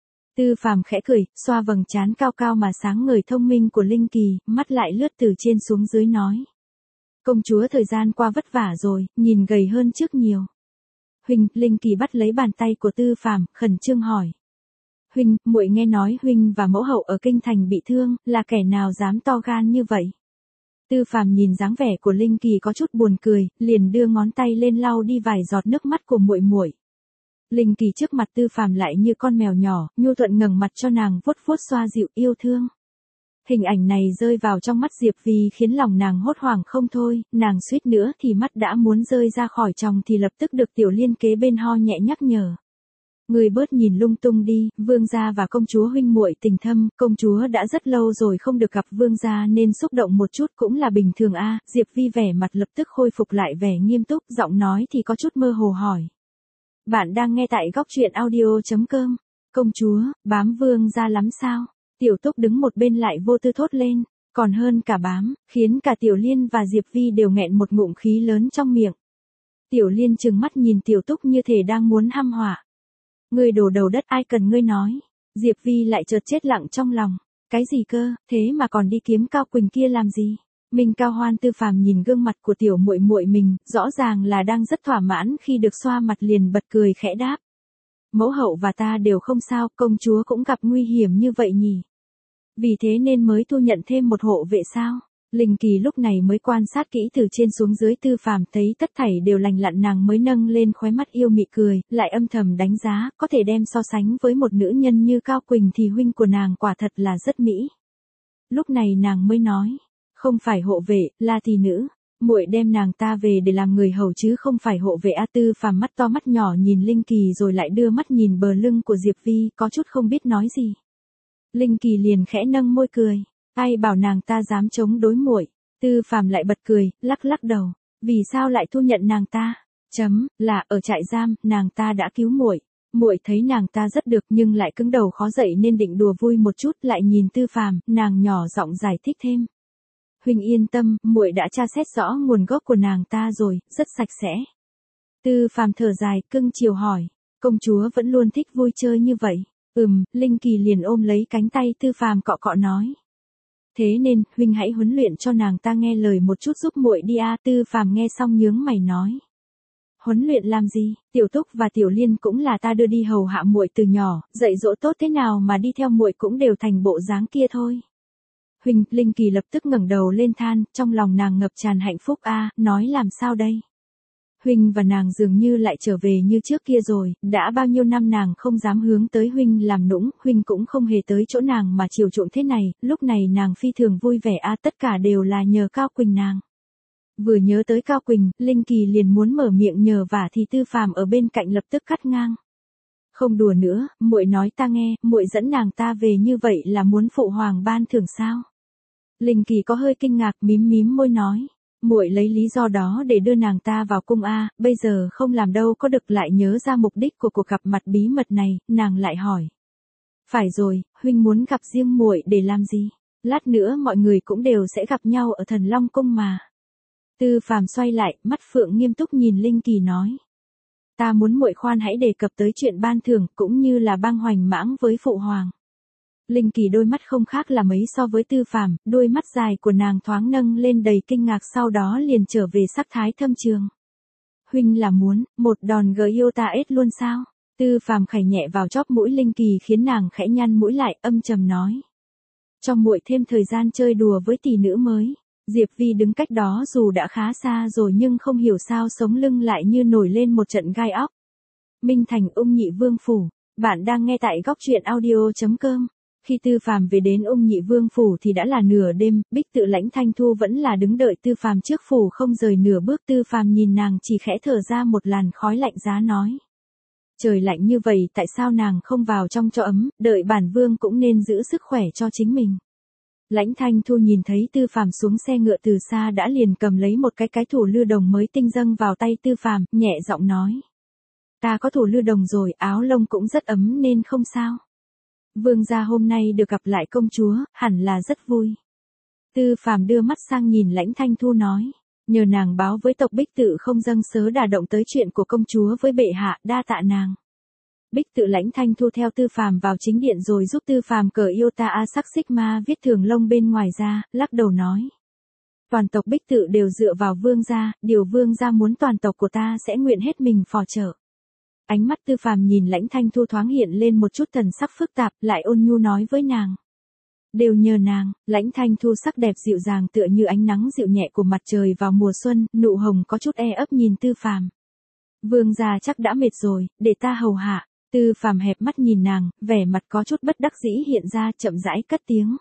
Tư Phàm khẽ cười, xoa vầng trán cao cao mà sáng ngời thông minh của Linh Kỳ, mắt lại lướt từ trên xuống dưới nói. Công chúa thời gian qua vất vả rồi, nhìn gầy hơn trước nhiều. Huynh, Linh Kỳ bắt lấy bàn tay của Tư Phàm, khẩn trương hỏi. Huynh, muội nghe nói huynh và mẫu hậu ở kinh thành bị thương, là kẻ nào dám to gan như vậy? Tư Phàm nhìn dáng vẻ của Linh Kỳ có chút buồn cười, liền đưa ngón tay lên lau đi vài giọt nước mắt của muội muội. Linh Kỳ trước mặt Tư Phàm lại như con mèo nhỏ, nhu thuận ngẩng mặt cho nàng vuốt vuốt xoa dịu yêu thương. Hình ảnh này rơi vào trong mắt Diệp Vi khiến lòng nàng hốt hoảng không thôi, nàng suýt nữa thì mắt đã muốn rơi ra khỏi tròng thì lập tức được Tiểu Liên kế bên ho nhẹ nhắc nhở. Người bớt nhìn lung tung đi, vương gia và công chúa huynh muội tình thâm, công chúa đã rất lâu rồi không được gặp vương gia nên xúc động một chút cũng là bình thường a. Diệp Vi vẻ mặt lập tức khôi phục lại vẻ nghiêm túc, giọng nói thì có chút mơ hồ hỏi. Bạn đang nghe tại góc truyện audio.com. Công chúa, bám vương gia lắm sao? Tiểu Túc đứng một bên lại vô tư thốt lên, còn hơn cả bám, khiến cả Tiểu Liên và Diệp Vi đều nghẹn một ngụm khí lớn trong miệng. Tiểu Liên trừng mắt nhìn Tiểu Túc như thể đang muốn hăm họa. Ngươi đồ đầu đất ai cần ngươi nói. Diệp Vi lại chợt chết lặng trong lòng. Cái gì cơ, thế mà còn đi kiếm Cao Quỳnh kia làm gì? Minh Cao Hoan Tư Phàm nhìn gương mặt của tiểu muội muội mình, rõ ràng là đang rất thỏa mãn khi được xoa mặt liền bật cười khẽ đáp. Mẫu hậu và ta đều không sao, công chúa cũng gặp nguy hiểm như vậy nhỉ? Vì thế nên mới thu nhận thêm một hộ vệ sao? Linh Kỳ lúc này mới quan sát kỹ từ trên xuống dưới Tư Phàm, thấy tất thảy đều lành lặn, nàng mới nâng lên khóe mắt yêu mị cười, lại âm thầm đánh giá, có thể đem so sánh với một nữ nhân như Cao Quỳnh thì huynh của nàng quả thật là rất mỹ. Lúc này nàng mới nói, không phải hộ vệ, là tỷ nữ. Muội đem nàng ta về để làm người hầu chứ không phải hộ vệ a. Tư Phàm mắt to mắt nhỏ nhìn Linh Kỳ rồi lại đưa mắt nhìn bờ lưng của Diệp Vi, có chút không biết nói gì. Linh Kỳ liền khẽ nâng môi cười. Ai bảo nàng ta dám chống đối muội? Tư Phàm lại bật cười, lắc lắc đầu. Vì sao lại thu nhận nàng ta? Là ở trại giam, nàng ta đã cứu muội. Muội thấy nàng ta rất được nhưng lại cứng đầu khó dậy nên định đùa vui một chút, lại nhìn Tư Phàm, nàng nhỏ giọng giải thích thêm. Huynh yên tâm, muội đã tra xét rõ nguồn gốc của nàng ta rồi, rất sạch sẽ. Tư Phàm thở dài, cưng chiều hỏi, công chúa vẫn luôn thích vui chơi như vậy. Linh Kỳ liền ôm lấy cánh tay Tư Phàm cọ cọ nói. Thế nên, huynh hãy huấn luyện cho nàng ta nghe lời một chút giúp muội đi a. Tư Phàm nghe xong nhướng mày nói. Huấn luyện làm gì? Tiểu Túc và Tiểu Liên cũng là ta đưa đi hầu hạ muội từ nhỏ, dạy dỗ tốt thế nào mà đi theo muội cũng đều thành bộ dáng kia thôi. Huynh, Linh Kỳ lập tức ngẩng đầu lên than, trong lòng nàng ngập tràn hạnh phúc a, nói làm sao đây? Huynh và nàng dường như lại trở về như trước kia rồi, đã bao nhiêu năm nàng không dám hướng tới huynh làm nũng, huynh cũng không hề tới chỗ nàng mà chiều chuộng thế này, lúc này nàng phi thường vui vẻ a, tất cả đều là nhờ Cao Quỳnh nàng. Vừa nhớ tới Cao Quỳnh, Linh Kỳ liền muốn mở miệng nhờ vả thì Tư Phàm ở bên cạnh lập tức cắt ngang. Không đùa nữa, muội nói ta nghe, muội dẫn nàng ta về như vậy là muốn phụ hoàng ban thưởng sao? Linh Kỳ có hơi kinh ngạc, mím mím môi nói. Muội lấy lý do đó để đưa nàng ta vào cung a, bây giờ không làm đâu có được. Lại nhớ ra mục đích của cuộc gặp mặt bí mật này, nàng lại hỏi. Phải rồi, huynh muốn gặp riêng muội để làm gì? Lát nữa mọi người cũng đều sẽ gặp nhau ở Thần Long Cung mà. Tư Phàm xoay lại, mắt phượng nghiêm túc nhìn Linh Kỳ nói. Ta muốn muội khoan hãy đề cập tới chuyện ban thưởng cũng như là bang hoành mãng với phụ hoàng. Linh Kỳ đôi mắt không khác là mấy so với Tư Phàm, đôi mắt dài của nàng thoáng nâng lên đầy kinh ngạc sau đó liền trở về sắc thái thâm trường. Huynh là muốn, một đòn gỡ yêu ta ết luôn sao? Tư Phàm khẩy nhẹ vào chóp mũi Linh Kỳ khiến nàng khẽ nhăn mũi lại âm trầm nói. Cho muội thêm thời gian chơi đùa với tỷ nữ mới. Diệp Vi đứng cách đó dù đã khá xa rồi nhưng không hiểu sao sống lưng lại như nổi lên một trận gai óc. Minh Thành Ung Nhị Vương Phủ, bạn đang nghe tại góc truyện audio.com. Khi Tư Phàm về đến Ung Nhị Vương Phủ thì đã là nửa đêm, Bích Tự Lãnh Thanh Thu vẫn là đứng đợi Tư Phàm trước phủ không rời nửa bước. Tư Phàm nhìn nàng chỉ khẽ thở ra một làn khói lạnh giá nói. Trời lạnh như vậy tại sao nàng không vào trong cho ấm, đợi bản vương cũng nên giữ sức khỏe cho chính mình. Lãnh Thanh Thu nhìn thấy Tư Phàm xuống xe ngựa từ xa đã liền cầm lấy một cái thủ lư đồng mới tinh dâng vào tay Tư Phàm, nhẹ giọng nói. Ta có thủ lư đồng rồi, áo lông cũng rất ấm nên không sao. Vương gia hôm nay được gặp lại công chúa, hẳn là rất vui. Tư Phàm đưa mắt sang nhìn Lãnh Thanh Thu nói. Nhờ nàng báo với tộc Bích Tự không dâng sớ đả động tới chuyện của công chúa với bệ hạ, đa tạ nàng. Bích Tự Lãnh Thanh Thu theo Tư Phàm vào chính điện rồi giúp Tư Phàm cởi Iota A sắc xích ma viết thường lông bên ngoài ra, lắc đầu nói. Toàn tộc Bích Tự đều dựa vào vương gia, điều vương gia muốn toàn tộc của ta sẽ nguyện hết mình phò trợ. Ánh mắt Tư Phàm nhìn Lãnh Thanh Thu thoáng hiện lên một chút thần sắc phức tạp, lại ôn nhu nói với nàng. Đều nhờ nàng. Lãnh Thanh Thu sắc đẹp dịu dàng tựa như ánh nắng dịu nhẹ của mặt trời vào mùa xuân, nụ hồng có chút e ấp nhìn Tư Phàm. Vương gia chắc đã mệt rồi, để ta hầu hạ. Tư Phàm hẹp mắt nhìn nàng, vẻ mặt có chút bất đắc dĩ hiện ra, chậm rãi cất tiếng.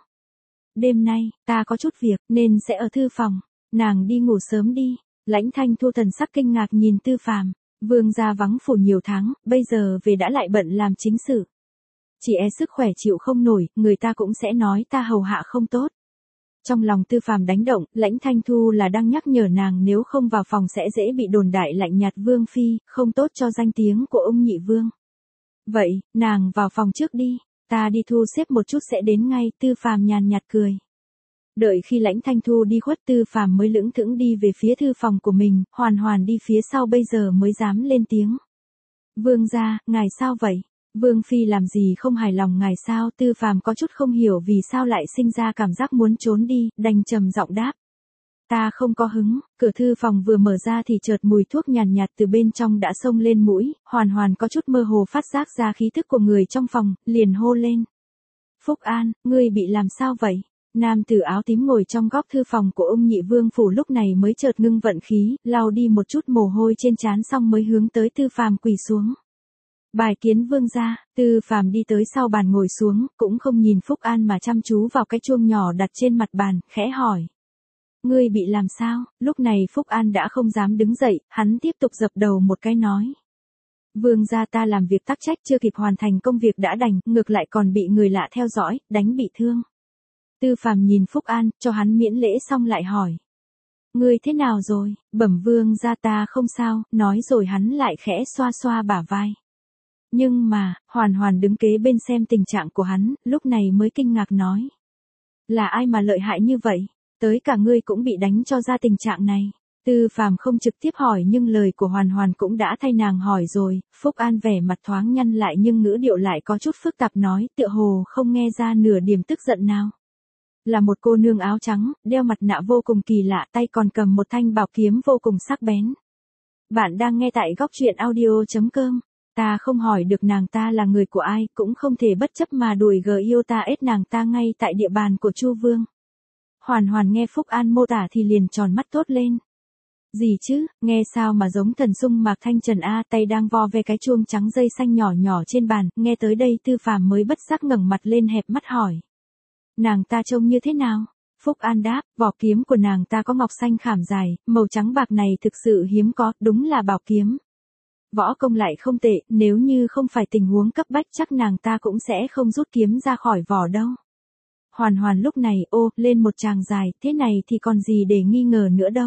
Đêm nay, ta có chút việc, nên sẽ ở thư phòng. Nàng đi ngủ sớm đi. Lãnh Thanh Thu thần sắc kinh ngạc nhìn Tư Phàm. Vương gia vắng phủ nhiều tháng, bây giờ về đã lại bận làm chính sự. Chỉ e sức khỏe chịu không nổi, người ta cũng sẽ nói ta hầu hạ không tốt. Trong lòng Tư Phàm đánh động, Lãnh Thanh Thu là đang nhắc nhở nàng nếu không vào phòng sẽ dễ bị đồn đại lạnh nhạt vương phi, không tốt cho danh tiếng của Ung Nhị Vương. Vậy, nàng vào phòng trước đi, ta đi thu xếp một chút sẽ đến ngay. Tư Phàm nhàn nhạt cười. Đợi khi Lãnh Thanh Thu đi khuất, Tư Phàm mới lững thững đi về phía thư phòng của mình, Hoàn Hoàn đi phía sau bây giờ mới dám lên tiếng. Vương gia, ngài sao vậy? Vương phi làm gì không hài lòng ngài sao? Tư Phàm có chút không hiểu vì sao lại sinh ra cảm giác muốn trốn đi, đành trầm giọng đáp. Ta không có hứng. Cửa thư phòng vừa mở ra thì chợt mùi thuốc nhàn nhạt từ bên trong đã xông lên mũi, Hoàn Hoàn có chút mơ hồ phát giác ra khí thức của người trong phòng, liền hô lên. Phúc An, ngươi bị làm sao vậy? Nam tử áo tím ngồi trong góc thư phòng của Ung Nhị Vương phủ lúc này mới chợt ngưng vận khí, lau đi một chút mồ hôi trên trán xong mới hướng tới Tư Phàm quỳ xuống. Bài kiến vương gia. Tư Phàm đi tới sau bàn ngồi xuống, cũng không nhìn Phúc An mà chăm chú vào cái chuông nhỏ đặt trên mặt bàn, khẽ hỏi. Ngươi bị làm sao? Lúc này Phúc An đã không dám đứng dậy, hắn tiếp tục dập đầu một cái nói. Vương gia ta làm việc tắc trách chưa kịp hoàn thành công việc đã đành, ngược lại còn bị người lạ theo dõi, đánh bị thương. Tư Phàm nhìn Phúc An, cho hắn miễn lễ xong lại hỏi. Ngươi thế nào rồi? Bẩm vương gia ta không sao, nói rồi hắn lại khẽ xoa xoa bả vai. Nhưng mà, Hoàn Hoàn đứng kế bên xem tình trạng của hắn, lúc này mới kinh ngạc nói. Là ai mà lợi hại như vậy? Tới cả ngươi cũng bị đánh cho ra tình trạng này. Tư Phàm không trực tiếp hỏi nhưng lời của Hoàn Hoàn cũng đã thay nàng hỏi rồi. Phúc An vẻ mặt thoáng nhăn lại nhưng ngữ điệu lại có chút phức tạp nói, tựa hồ không nghe ra nửa điểm tức giận nào. Là một cô nương áo trắng, đeo mặt nạ vô cùng kỳ lạ, tay còn cầm một thanh bảo kiếm vô cùng sắc bén. Bạn đang nghe tại góc truyện audio.com. Ta không hỏi được nàng ta là người của ai, cũng không thể bất chấp mà đuổi Iota ết nàng ta ngay tại địa bàn của Chu Vương. Hoàn Hoàn nghe Phúc An mô tả thì liền tròn mắt tốt lên. Gì chứ, nghe sao mà giống thần sung Mạc Thanh Trần a, tay đang vo về cái chuông trắng dây xanh nhỏ nhỏ trên bàn, nghe tới đây Tư Phàm mới bất giác ngẩng mặt lên hẹp mắt hỏi. Nàng ta trông như thế nào? Phúc An đáp, vỏ kiếm của nàng ta có ngọc xanh khảm dài, màu trắng bạc này thực sự hiếm có, đúng là bảo kiếm. Võ công lại không tệ, nếu như không phải tình huống cấp bách chắc nàng ta cũng sẽ không rút kiếm ra khỏi vỏ đâu. Hoàn Hoàn lúc này lên một tràng dài, thế này thì còn gì để nghi ngờ nữa đâu.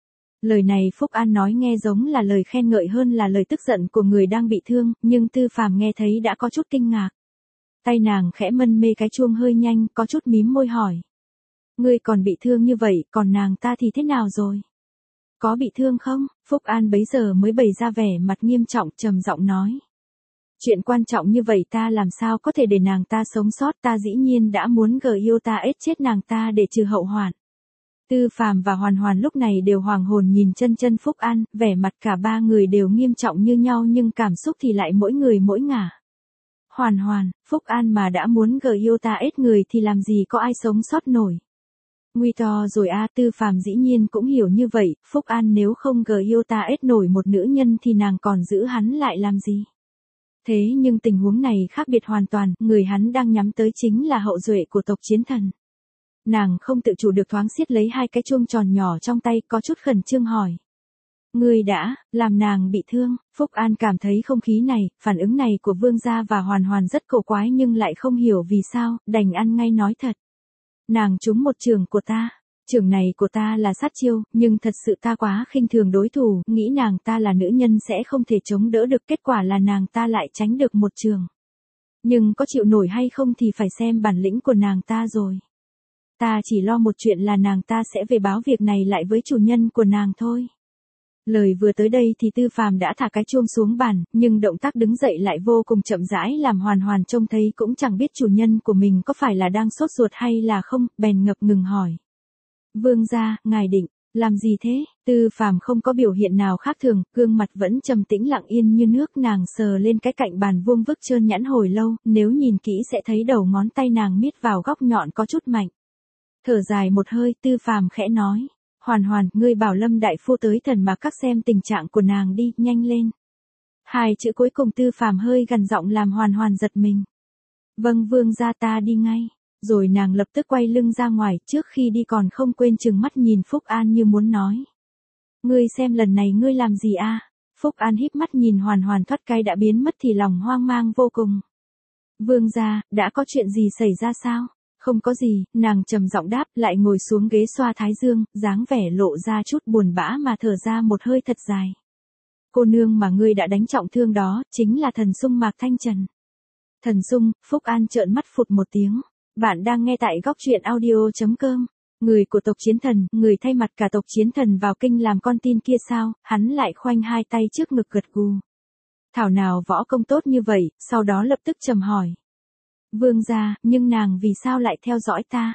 Lời này Phúc An nói nghe giống là lời khen ngợi hơn là lời tức giận của người đang bị thương, nhưng Tư Phàm nghe thấy đã có chút kinh ngạc. Tay nàng khẽ mân mê cái chuông hơi nhanh, có chút mím môi hỏi. Ngươi còn bị thương như vậy, còn nàng ta thì thế nào rồi? Có bị thương không? Phúc An bấy giờ mới bày ra vẻ mặt nghiêm trọng, trầm giọng nói. Chuyện quan trọng như vậy ta làm sao có thể để nàng ta sống sót, ta dĩ nhiên đã muốn yêu ta ết chết nàng ta để trừ hậu hoạn. Tư Phàm và Hoàn Hoàn lúc này đều hoàng hồn nhìn chân Phúc An, vẻ mặt cả ba người đều nghiêm trọng như nhau nhưng cảm xúc thì lại mỗi người mỗi ngả. Hoàn Hoàn, Phúc An mà đã muốn yêu ta ết người thì làm gì có ai sống sót nổi. Nguy to rồi a. Tư Phàm dĩ nhiên cũng hiểu như vậy, Phúc An nếu không yêu ta ết nổi một nữ nhân thì nàng còn giữ hắn lại làm gì. Thế nhưng tình huống này khác biệt hoàn toàn, người hắn đang nhắm tới chính là hậu duệ của tộc Chiến Thần. Nàng không tự chủ được thoáng siết lấy hai cái chuông tròn nhỏ trong tay, có chút khẩn trương hỏi. Ngươi đã làm nàng bị thương? Phúc An cảm thấy không khí này, phản ứng này của Vương gia và Hoàn Hoàn rất cổ quái nhưng lại không hiểu vì sao, đành ăn ngay nói thật. Nàng trúng một chưởng của ta. Chưởng này của ta là sát chiêu, nhưng thật sự ta quá khinh thường đối thủ, nghĩ nàng ta là nữ nhân sẽ không thể chống đỡ được, kết quả là nàng ta lại tránh được một chưởng. Nhưng có chịu nổi hay không thì phải xem bản lĩnh của nàng ta rồi. Ta chỉ lo một chuyện là nàng ta sẽ về báo việc này lại với chủ nhân của nàng thôi. Lời vừa tới đây thì Tư Phàm đã thả cái chuông xuống bàn, nhưng động tác đứng dậy lại vô cùng chậm rãi làm Hoàn Hoàn trông thấy cũng chẳng biết chủ nhân của mình có phải là đang sốt ruột hay là không, bèn ngập ngừng hỏi. Vương gia, ngài định làm gì thế? Tư Phàm không có biểu hiện nào khác thường, gương mặt vẫn trầm tĩnh lặng yên như nước, nàng sờ lên cái cạnh bàn vuông vức trơn nhẵn hồi lâu, nếu nhìn kỹ sẽ thấy đầu ngón tay nàng miết vào góc nhọn có chút mạnh. Thở dài một hơi, Tư Phàm khẽ nói. Hoàn Hoàn, ngươi bảo Lâm đại phu tới Thần Mạc Các xem tình trạng của nàng đi, nhanh lên. Hai chữ cuối cùng Tư Phàm hơi gằn giọng làm Hoàn Hoàn giật mình. Vâng vương gia, ta đi ngay. Rồi nàng lập tức quay lưng ra ngoài, trước khi đi còn không quên trừng mắt nhìn Phúc An như muốn nói. Ngươi xem lần này ngươi làm gì a? Phúc An híp mắt nhìn Hoàn Hoàn thoát cái đã biến mất thì lòng hoang mang vô cùng. Vương gia, đã có chuyện gì xảy ra sao? Không có gì, nàng trầm giọng đáp, lại ngồi xuống ghế xoa thái dương, dáng vẻ lộ ra chút buồn bã mà thở ra một hơi thật dài. Cô nương mà ngươi đã đánh trọng thương đó, chính là thần sung Mạc Thanh Trần. Thần sung? Phúc An trợn mắt phụt một tiếng. Bạn đang nghe tại góc truyện audio.com. Người của tộc Chiến Thần, người thay mặt cả tộc Chiến Thần vào kinh làm con tin kia sao? Hắn lại khoanh hai tay trước ngực gật gù. Thảo nào võ công tốt như vậy, sau đó lập tức trầm hỏi. Vương gia, nhưng nàng vì sao lại theo dõi ta?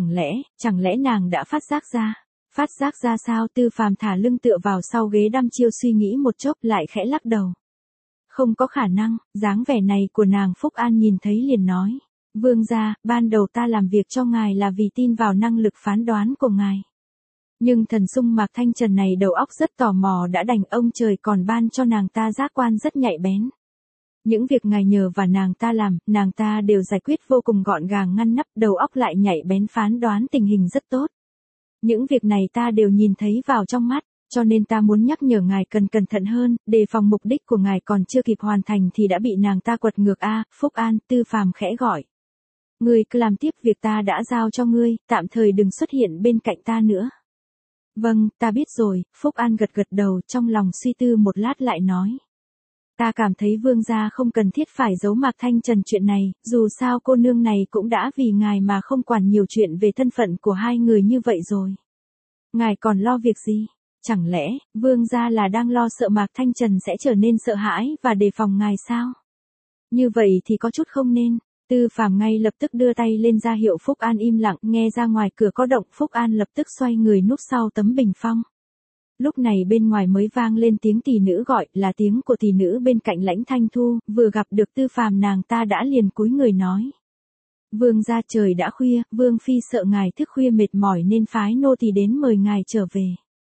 Chẳng lẽ nàng đã phát giác ra? Phát giác ra sao? Tư Phàm thả lưng tựa vào sau ghế đăm chiêu suy nghĩ một chốc lại khẽ lắc đầu. Không có khả năng, dáng vẻ này của nàng. Phúc An nhìn thấy liền nói. Vương gia, ban đầu ta làm việc cho ngài là vì tin vào năng lực phán đoán của ngài. Nhưng thần sung Mạc Thanh Trần này đầu óc rất tò mò, đã đành ông trời còn ban cho nàng ta giác quan rất nhạy bén. Những việc ngài nhờ và nàng ta làm, nàng ta đều giải quyết vô cùng gọn gàng ngăn nắp, đầu óc lại nhạy bén, phán đoán tình hình rất tốt. Những việc này ta đều nhìn thấy vào trong mắt, cho nên ta muốn nhắc nhở ngài cần cẩn thận hơn, đề phòng mục đích của ngài còn chưa kịp hoàn thành thì đã bị nàng ta quật ngược a. Phúc An. Tư Phàm khẽ gọi. Ngươi cứ làm tiếp việc ta đã giao cho ngươi, tạm thời đừng xuất hiện bên cạnh ta nữa. Vâng, ta biết rồi. Phúc An gật gật đầu, trong lòng suy tư một lát lại nói. Ta cảm thấy vương gia không cần thiết phải giấu Mạc Thanh Trần chuyện này, dù sao cô nương này cũng đã vì ngài mà không quản nhiều chuyện về thân phận của hai người như vậy rồi. Ngài còn lo việc gì? Chẳng lẽ, vương gia là đang lo sợ Mạc Thanh Trần sẽ trở nên sợ hãi và đề phòng ngài sao? Như vậy thì có chút không nên. Tư Phàm ngay lập tức đưa tay lên ra hiệu Phúc An im lặng, nghe ra ngoài cửa có động, Phúc An lập tức xoay người núp sau tấm bình phong. Lúc này bên ngoài mới vang lên tiếng tỷ nữ gọi, là tiếng của tỷ nữ bên cạnh Lãnh Thanh Thu, vừa gặp được Tư Phàm nàng ta đã liền cúi người nói. Vương gia, trời đã khuya, Vương phi sợ ngài thức khuya mệt mỏi nên phái nô tỳ đến mời ngài trở về.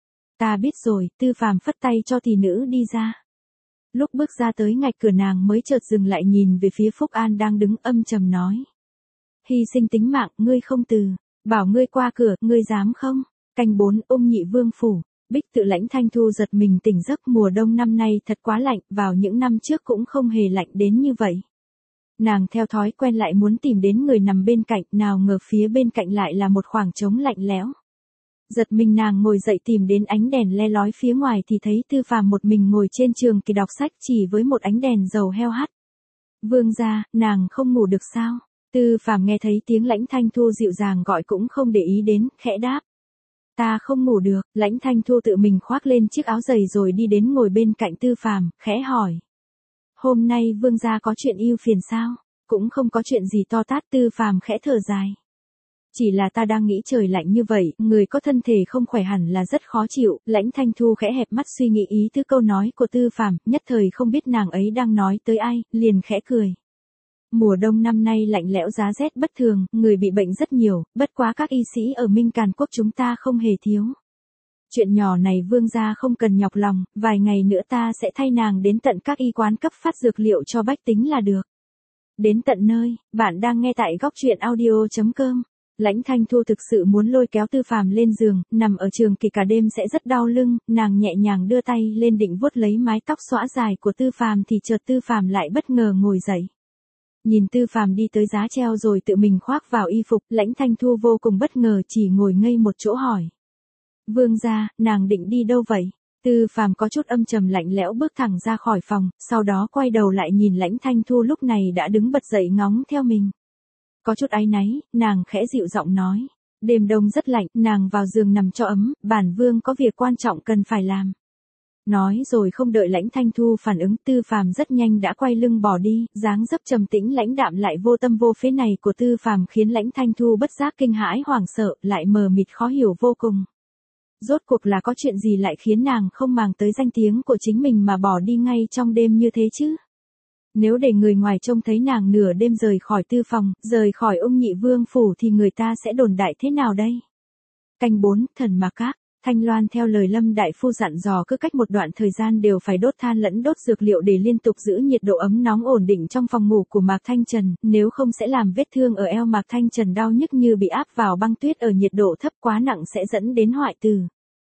Ta biết rồi. Tư Phàm phất tay cho tỷ nữ đi ra. Lúc bước ra tới ngạch cửa nàng mới chợt dừng lại nhìn về phía Phúc An đang đứng, âm trầm nói. Hy sinh tính mạng, ngươi không từ, bảo ngươi qua cửa, ngươi dám không? Canh 4, Ung Nhị Vương phủ. Bích Tự. Lãnh Thanh Thu giật mình tỉnh giấc, mùa đông năm nay thật quá lạnh, vào những năm trước cũng không hề lạnh đến như vậy. Nàng theo thói quen lại muốn tìm đến người nằm bên cạnh, nào ngờ phía bên cạnh lại là một khoảng trống lạnh lẽo. Giật mình nàng ngồi dậy tìm đến ánh đèn le lói phía ngoài thì thấy Tư Phàm một mình ngồi trên trường kỳ đọc sách chỉ với một ánh đèn dầu heo hắt. Vương gia, nàng không ngủ được sao? Tư Phàm nghe thấy tiếng Lãnh Thanh Thu dịu dàng gọi cũng không để ý đến, khẽ đáp. Ta không ngủ được, Lãnh Thanh Thu tự mình khoác lên chiếc áo dày rồi đi đến ngồi bên cạnh Tư Phàm, khẽ hỏi. Hôm nay vương gia có chuyện ưu phiền sao? Cũng không có chuyện gì to tát. Tư Phàm khẽ thở dài. Chỉ là ta đang nghĩ trời lạnh như vậy, người có thân thể không khỏe hẳn là rất khó chịu. Lãnh Thanh Thu khẽ hẹp mắt suy nghĩ ý thứ câu nói của Tư Phàm, nhất thời không biết nàng ấy đang nói tới ai, liền khẽ cười. Mùa đông năm nay lạnh lẽo giá rét bất thường, người bị bệnh rất nhiều, bất quá các y sĩ ở Minh Càn Quốc chúng ta không hề thiếu. Chuyện nhỏ này vương gia không cần nhọc lòng, vài ngày nữa ta sẽ thay nàng đến tận các y quán cấp phát dược liệu cho bách tính là được. Đến tận nơi, bạn đang nghe tại góc truyện audio.com. Lãnh Thanh Thu thực sự muốn lôi kéo Tư Phàm lên giường, nằm ở trường kỳ cả đêm sẽ rất đau lưng, nàng nhẹ nhàng đưa tay lên định vuốt lấy mái tóc xõa dài của Tư Phàm thì chợt Tư Phàm lại bất ngờ ngồi dậy. Nhìn Tư Phàm đi tới giá treo rồi tự mình khoác vào y phục, Lãnh Thanh Thu vô cùng bất ngờ chỉ ngồi ngây một chỗ hỏi. Vương gia, nàng định đi đâu vậy? Tư Phàm có chút âm trầm lạnh lẽo bước thẳng ra khỏi phòng, sau đó quay đầu lại nhìn Lãnh Thanh Thu lúc này đã đứng bật dậy ngóng theo mình. Có chút áy náy, nàng khẽ dịu giọng nói. Đêm đông rất lạnh, nàng vào giường nằm cho ấm, bản vương có việc quan trọng cần phải làm. Nói rồi không đợi Lãnh Thanh Thu phản ứng, Tư Phàm rất nhanh đã quay lưng bỏ đi, dáng dấp trầm tĩnh lãnh đạm lại vô tâm vô phế này của Tư Phàm khiến Lãnh Thanh Thu bất giác kinh hãi hoảng sợ, lại mờ mịt khó hiểu vô cùng. Rốt cuộc là có chuyện gì lại khiến nàng không màng tới danh tiếng của chính mình mà bỏ đi ngay trong đêm như thế chứ? Nếu để người ngoài trông thấy nàng nửa đêm rời khỏi tư phòng, rời khỏi Ung Nhị Vương phủ thì người ta sẽ đồn đại thế nào đây? Canh 4, Thần Ma Các. Thanh Loan theo lời Lâm Đại Phu dặn dò cứ cách một đoạn thời gian đều phải đốt than lẫn đốt dược liệu để liên tục giữ nhiệt độ ấm nóng ổn định trong phòng ngủ của Mạc Thanh Trần, nếu không sẽ làm vết thương ở eo Mạc Thanh Trần đau nhức như bị áp vào băng tuyết ở nhiệt độ thấp quá nặng sẽ dẫn đến hoại tử.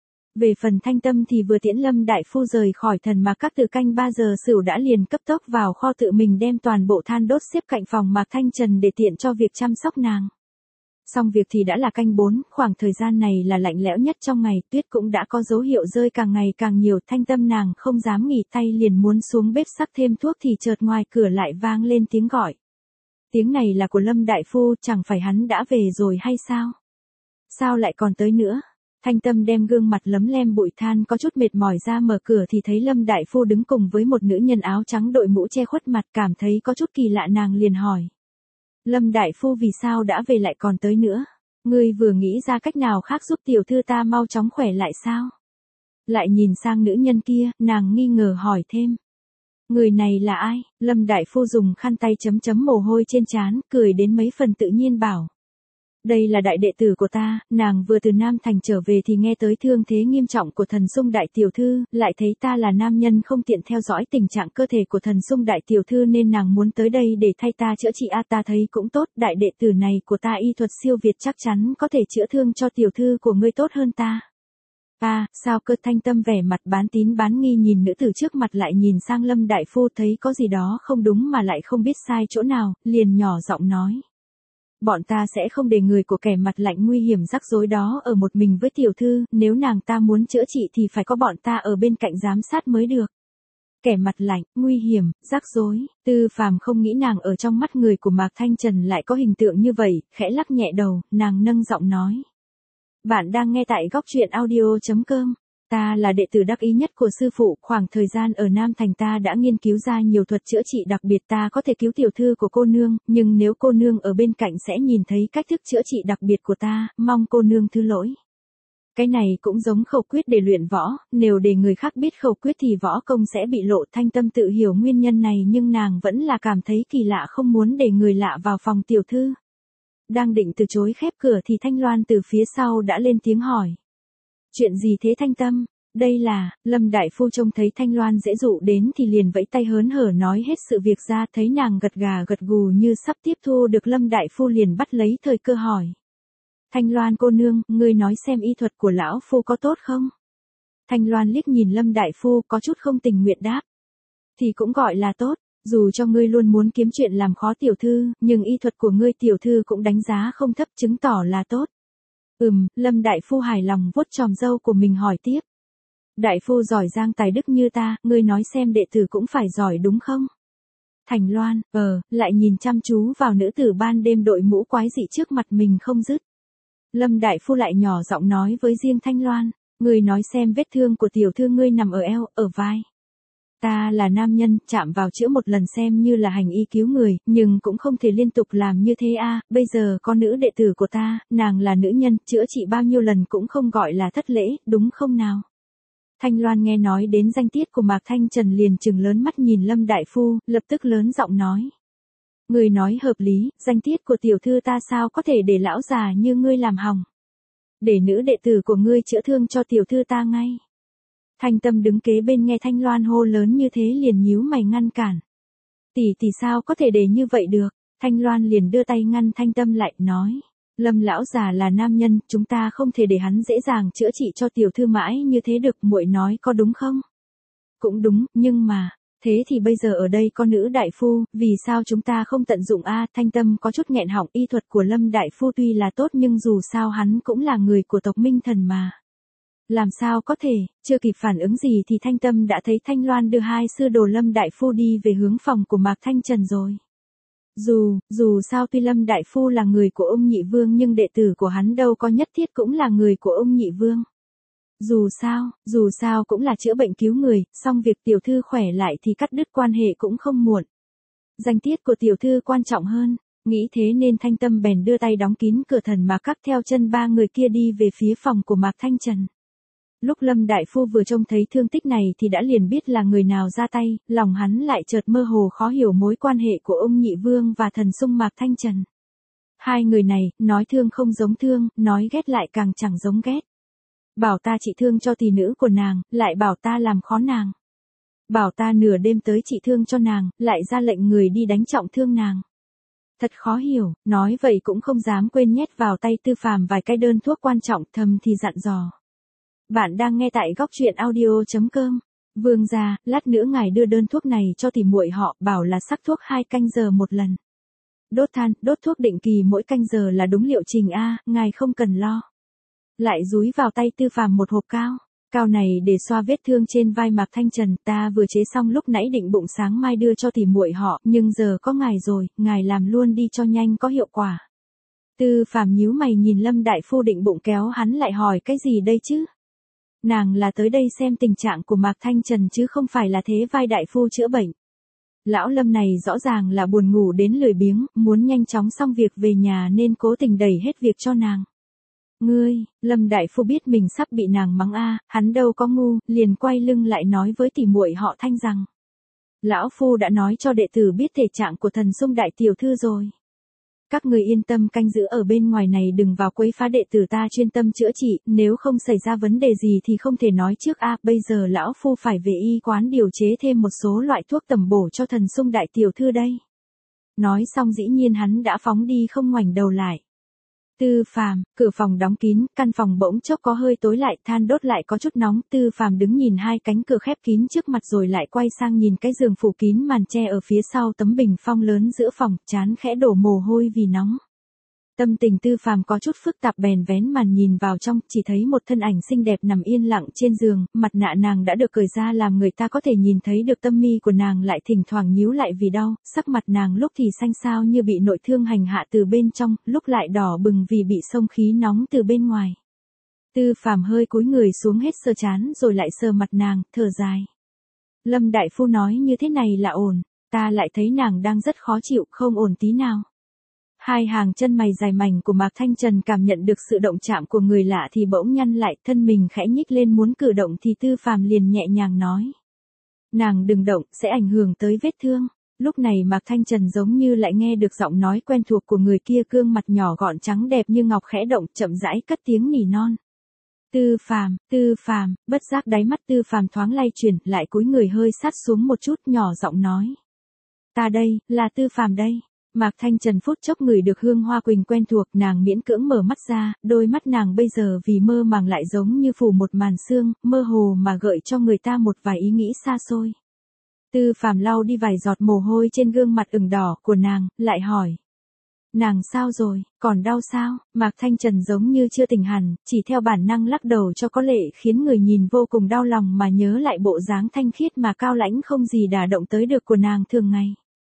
Về phần Thanh Tâm thì vừa tiễn Lâm Đại Phu rời khỏi Thần Ma Các từ canh 3 giờ Sửu đã liền cấp tốc vào kho tự mình đem toàn bộ than đốt xếp cạnh phòng Mạc Thanh Trần để tiện cho việc chăm sóc nàng. Xong việc thì đã là canh 4, khoảng thời gian này là lạnh lẽo nhất trong ngày, tuyết cũng đã có dấu hiệu rơi càng ngày càng nhiều. Thanh Tâm nàng không dám nghỉ tay liền muốn xuống bếp sắc thêm thuốc thì chợt ngoài cửa lại vang lên tiếng gọi. Tiếng này là của Lâm Đại Phu, chẳng phải hắn đã về rồi hay sao? Sao lại còn tới nữa? Thanh Tâm đem gương mặt lấm lem bụi than có chút mệt mỏi ra mở cửa thì thấy Lâm Đại Phu đứng cùng với một nữ nhân áo trắng đội mũ che khuất mặt, cảm thấy có chút kỳ lạ nàng liền hỏi. Lâm Đại Phu vì sao đã về lại còn tới nữa? Ngươi vừa nghĩ ra cách nào khác giúp tiểu thư ta mau chóng khỏe lại sao? Lại nhìn sang nữ nhân kia, nàng nghi ngờ hỏi thêm. Người này là ai? Lâm Đại Phu dùng khăn tay chấm chấm mồ hôi trên trán, cười đến mấy phần tự nhiên bảo. Đây là đại đệ tử của ta, nàng vừa từ Nam Thành trở về thì nghe tới thương thế nghiêm trọng của Thần Sung đại tiểu thư, lại thấy ta là nam nhân không tiện theo dõi tình trạng cơ thể của Thần Sung đại tiểu thư nên nàng muốn tới đây để thay ta chữa trị. Ta thấy cũng tốt, đại đệ tử này của ta y thuật siêu việt chắc chắn có thể chữa thương cho tiểu thư của ngươi tốt hơn ta. Sao cơ? Thanh Tâm vẻ mặt bán tín bán nghi nhìn nữ tử trước mặt lại nhìn sang Lâm Đại Phu thấy có gì đó không đúng mà lại không biết sai chỗ nào, liền nhỏ giọng nói. Bọn ta sẽ không để người của kẻ mặt lạnh nguy hiểm rắc rối đó ở một mình với tiểu thư, nếu nàng ta muốn chữa trị thì phải có bọn ta ở bên cạnh giám sát mới được. Kẻ mặt lạnh, nguy hiểm, rắc rối, Tư Phàm không nghĩ nàng ở trong mắt người của Mạc Thanh Trần lại có hình tượng như vậy, khẽ lắc nhẹ đầu, nàng nâng giọng nói. Bạn đang nghe tại góc truyện audio.com. Ta là đệ tử đắc ý nhất của sư phụ, khoảng thời gian ở Nam Thành ta đã nghiên cứu ra nhiều thuật chữa trị đặc biệt, ta có thể cứu tiểu thư của cô nương, nhưng nếu cô nương ở bên cạnh sẽ nhìn thấy cách thức chữa trị đặc biệt của ta, mong cô nương thứ lỗi. Cái này cũng giống khẩu quyết để luyện võ, nếu để người khác biết khẩu quyết thì võ công sẽ bị lộ. Thanh Tâm tự hiểu nguyên nhân này nhưng nàng vẫn là cảm thấy kỳ lạ không muốn để người lạ vào phòng tiểu thư. Đang định từ chối khép cửa thì Thanh Loan từ phía sau đã lên tiếng hỏi. Chuyện gì thế Thanh Tâm? Đây là, Lâm Đại Phu trông thấy Thanh Loan dễ dụ đến thì liền vẫy tay hớn hở nói hết sự việc ra, thấy nàng gật gà gật gù như sắp tiếp thu được Lâm Đại Phu liền bắt lấy thời cơ hỏi. Thanh Loan cô nương, ngươi nói xem y thuật của lão phu có tốt không? Thanh Loan liếc nhìn Lâm Đại Phu có chút không tình nguyện đáp. Thì cũng gọi là tốt, dù cho ngươi luôn muốn kiếm chuyện làm khó tiểu thư, nhưng y thuật của ngươi tiểu thư cũng đánh giá không thấp chứng tỏ là tốt. Lâm Đại Phu hài lòng vuốt chòm râu của mình hỏi tiếp. Đại Phu giỏi giang tài đức như ta, ngươi nói xem đệ tử cũng phải giỏi đúng không? Thành Loan, lại nhìn chăm chú vào nữ tử ban đêm đội mũ quái dị trước mặt mình không dứt. Lâm đại phu lại nhỏ giọng nói với riêng Thanh Loan, ngươi nói xem vết thương của tiểu thư ngươi nằm ở eo, ở vai. Ta là nam nhân, chạm vào chữa một lần xem như là hành y cứu người, nhưng cũng không thể liên tục làm như thế a. Bây giờ có nữ đệ tử của ta, nàng là nữ nhân, chữa trị bao nhiêu lần cũng không gọi là thất lễ, đúng không nào? Thanh Loan nghe nói đến danh tiết của Mạc Thanh Trần liền trừng lớn mắt nhìn Lâm đại phu, lập tức lớn giọng nói. Người nói hợp lý, danh tiết của tiểu thư ta sao có thể để lão già như ngươi làm hỏng. Để nữ đệ tử của ngươi chữa thương cho tiểu thư ta ngay. Thanh Tâm đứng kế bên nghe Thanh Loan hô lớn như thế liền nhíu mày ngăn cản. Tỷ sao có thể để như vậy được, Thanh Loan liền đưa tay ngăn Thanh Tâm lại, nói. Lâm lão già là nam nhân, chúng ta không thể để hắn dễ dàng chữa trị cho tiểu thư mãi như thế được, muội nói có đúng không? Cũng đúng, nhưng mà, thế thì bây giờ ở đây có nữ đại phu, vì sao chúng ta không tận dụng a? Thanh Tâm có chút nghẹn họng, y thuật của Lâm đại phu tuy là tốt nhưng dù sao hắn cũng là người của tộc Minh Thần mà. Làm sao có thể, chưa kịp phản ứng gì thì Thanh Tâm đã thấy Thanh Loan đưa hai sư đồ Lâm đại phu đi về hướng phòng của Mạc Thanh Trần rồi. Dù sao tuy Lâm đại phu là người của ông nhị vương nhưng đệ tử của hắn đâu có nhất thiết cũng là người của ông nhị vương. Dù sao cũng là chữa bệnh cứu người, xong việc tiểu thư khỏe lại thì cắt đứt quan hệ cũng không muộn. Danh tiết của tiểu thư quan trọng hơn, nghĩ thế nên Thanh Tâm bèn đưa tay đóng kín cửa thần mà cắt theo chân ba người kia đi về phía phòng của Mạc Thanh Trần. Lúc Lâm đại phu vừa trông thấy thương tích này thì đã liền biết là người nào ra tay, lòng hắn lại chợt mơ hồ khó hiểu mối quan hệ của ông nhị vương và thần sung Mạc Thanh Trần. Hai người này, nói thương không giống thương, nói ghét lại càng chẳng giống ghét. Bảo ta trị thương cho tỷ nữ của nàng, lại bảo ta làm khó nàng. Bảo ta nửa đêm tới trị thương cho nàng, lại ra lệnh người đi đánh trọng thương nàng. Thật khó hiểu, nói vậy cũng không dám quên nhét vào tay Tư Phàm vài cái đơn thuốc quan trọng, thầm thì dặn dò. Bạn đang nghe tại góc truyện audio.com. Vương gia, lát nữa ngài đưa đơn thuốc này cho tỷ muội họ, bảo là sắc thuốc 2 canh giờ một lần. Đốt than, đốt thuốc định kỳ mỗi canh giờ là đúng liệu trình a, ngài không cần lo. Lại dúi vào tay Tư Phàm một hộp cao này để xoa vết thương trên vai Mạc Thanh Trần, ta vừa chế xong lúc nãy định bụng sáng mai đưa cho tỷ muội họ, nhưng giờ có ngài rồi, ngài làm luôn đi cho nhanh có hiệu quả. Tư Phàm nhíu mày nhìn Lâm đại phu định bụng kéo hắn lại hỏi cái gì đây chứ? Nàng là tới đây xem tình trạng của Mạc Thanh Trần chứ không phải là thế vai đại phu chữa bệnh. Lão Lâm này rõ ràng là buồn ngủ đến lười biếng, muốn nhanh chóng xong việc về nhà nên cố tình đẩy hết việc cho nàng. Ngươi, Lâm đại phu biết mình sắp bị nàng mắng hắn đâu có ngu, liền quay lưng lại nói với tỷ muội họ Thanh rằng. Lão phu đã nói cho đệ tử biết thể trạng của thần sung đại tiểu thư rồi. Các người yên tâm canh giữ ở bên ngoài này đừng vào quấy phá đệ tử ta chuyên tâm chữa trị, nếu không xảy ra vấn đề gì thì không thể nói trước bây giờ lão phu phải về y quán điều chế thêm một số loại thuốc tầm bổ cho thần sung đại tiểu thư đây. Nói xong dĩ nhiên hắn đã phóng đi không ngoảnh đầu lại. Tư Phàm, cửa phòng đóng kín, căn phòng bỗng chốc có hơi tối lại, than đốt lại có chút nóng, Tư Phàm đứng nhìn hai cánh cửa khép kín trước mặt rồi lại quay sang nhìn cái giường phủ kín màn che ở phía sau tấm bình phong lớn giữa phòng, trán khẽ đổ mồ hôi vì nóng. Tâm tình Tư Phàm có chút phức tạp bèn vén màn nhìn vào trong, chỉ thấy một thân ảnh xinh đẹp nằm yên lặng trên giường, mặt nạ nàng đã được cởi ra làm người ta có thể nhìn thấy được tâm mi của nàng lại thỉnh thoảng nhíu lại vì đau, sắc mặt nàng lúc thì xanh xao như bị nội thương hành hạ từ bên trong, lúc lại đỏ bừng vì bị xông khí nóng từ bên ngoài. Tư Phàm hơi cúi người xuống hết sờ trán rồi lại sờ mặt nàng, thở dài. Lâm đại phu nói như thế này là ổn, ta lại thấy nàng đang rất khó chịu, không ổn tí nào. Hai hàng chân mày dài mảnh của Mạc Thanh Trần cảm nhận được sự động chạm của người lạ thì bỗng nhăn lại, thân mình khẽ nhích lên muốn cử động thì Tư Phàm liền nhẹ nhàng nói. Nàng đừng động, sẽ ảnh hưởng tới vết thương. Lúc này Mạc Thanh Trần giống như lại nghe được giọng nói quen thuộc của người kia, gương mặt nhỏ gọn trắng đẹp như ngọc khẽ động, chậm rãi cất tiếng nỉ non. Tư Phàm, bất giác đáy mắt Tư Phàm thoáng lay chuyển, lại cúi người hơi sát xuống một chút, nhỏ giọng nói. Ta đây, là Tư Phàm đây. Mạc Thanh Trần phút chốc ngửi được hương hoa quỳnh quen thuộc, nàng miễn cưỡng mở mắt ra, đôi mắt nàng bây giờ vì mơ màng lại giống như phủ một màn sương, mơ hồ mà gợi cho người ta một vài ý nghĩ xa xôi. Tư Phàm lau đi vài giọt mồ hôi trên gương mặt ửng đỏ của nàng, lại hỏi. Nàng sao rồi, còn đau sao? Mạc Thanh Trần giống như chưa tỉnh hẳn, chỉ theo bản năng lắc đầu cho có lệ khiến người nhìn vô cùng đau lòng mà nhớ lại bộ dáng thanh khiết mà cao lãnh không gì đả động tới được của nàng thường ngày.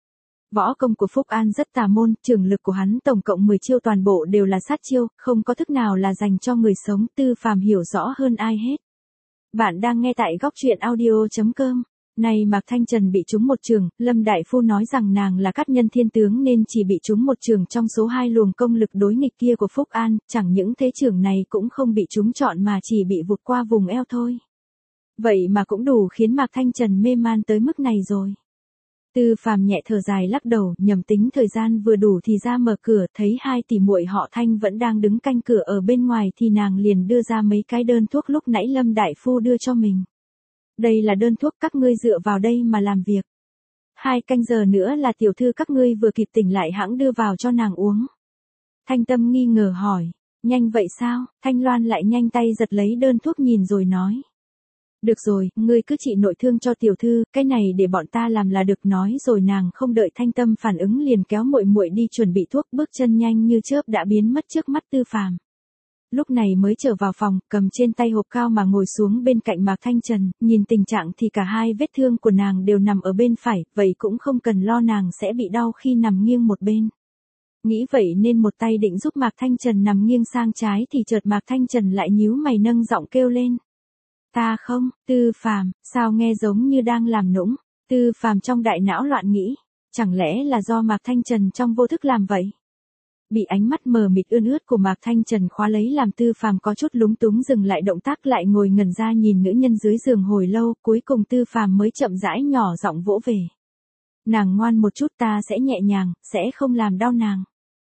Võ công của Phúc An rất tà môn, trường lực của hắn tổng cộng 10 chiêu toàn bộ đều là sát chiêu, không có thức nào là dành cho người sống, Tư Phàm hiểu rõ hơn ai hết. Bạn đang nghe tại góc truyện audio.com. Này Mạc Thanh Trần bị trúng một trường, Lâm Đại Phu nói rằng nàng là cát nhân thiên tướng nên chỉ bị trúng một trường trong số 2 luồng công lực đối nghịch kia của Phúc An, chẳng những thế trường này cũng không bị trúng trọn mà chỉ bị vụt qua vùng eo thôi. Vậy mà cũng đủ khiến Mạc Thanh Trần mê man tới mức này rồi. Tư Phàm nhẹ thở dài lắc đầu, nhầm tính thời gian vừa đủ thì ra mở cửa, thấy 2 tỷ muội họ Thanh vẫn đang đứng canh cửa ở bên ngoài thì nàng liền đưa ra mấy cái đơn thuốc lúc nãy Lâm Đại Phu đưa cho mình. Đây là đơn thuốc, các ngươi dựa vào đây mà làm việc. 2 canh giờ nữa là tiểu thư các ngươi vừa kịp tỉnh lại hãng đưa vào cho nàng uống. Thanh Tâm nghi ngờ hỏi, nhanh vậy sao? Thanh Loan lại nhanh tay giật lấy đơn thuốc nhìn rồi nói. Được rồi, ngươi cứ trị nội thương cho tiểu thư, cái này để bọn ta làm là được, nói rồi nàng không đợi Thanh Tâm phản ứng liền kéo muội muội đi chuẩn bị thuốc, bước chân nhanh như chớp đã biến mất trước mắt Tư Phàm. Lúc này mới trở vào phòng, cầm trên tay hộp cao mà ngồi xuống bên cạnh Mạc Thanh Trần, nhìn tình trạng thì cả 2 vết thương của nàng đều nằm ở bên phải, vậy cũng không cần lo nàng sẽ bị đau khi nằm nghiêng một bên. Nghĩ vậy nên một tay định giúp Mạc Thanh Trần nằm nghiêng sang trái thì chợt Mạc Thanh Trần lại nhíu mày nâng giọng kêu lên. Ta không, Tư Phàm, sao nghe giống như đang làm nũng? Tư Phàm trong đại não loạn nghĩ, chẳng lẽ là do Mạc Thanh Trần trong vô thức làm vậy? Bị ánh mắt mờ mịt ươn ướt của Mạc Thanh Trần khóa lấy làm Tư Phàm có chút lúng túng dừng lại động tác, lại ngồi ngẩn ra nhìn nữ nhân dưới giường hồi lâu, cuối cùng Tư Phàm mới chậm rãi nhỏ giọng vỗ về. Nàng ngoan một chút, ta sẽ nhẹ nhàng, sẽ không làm đau nàng.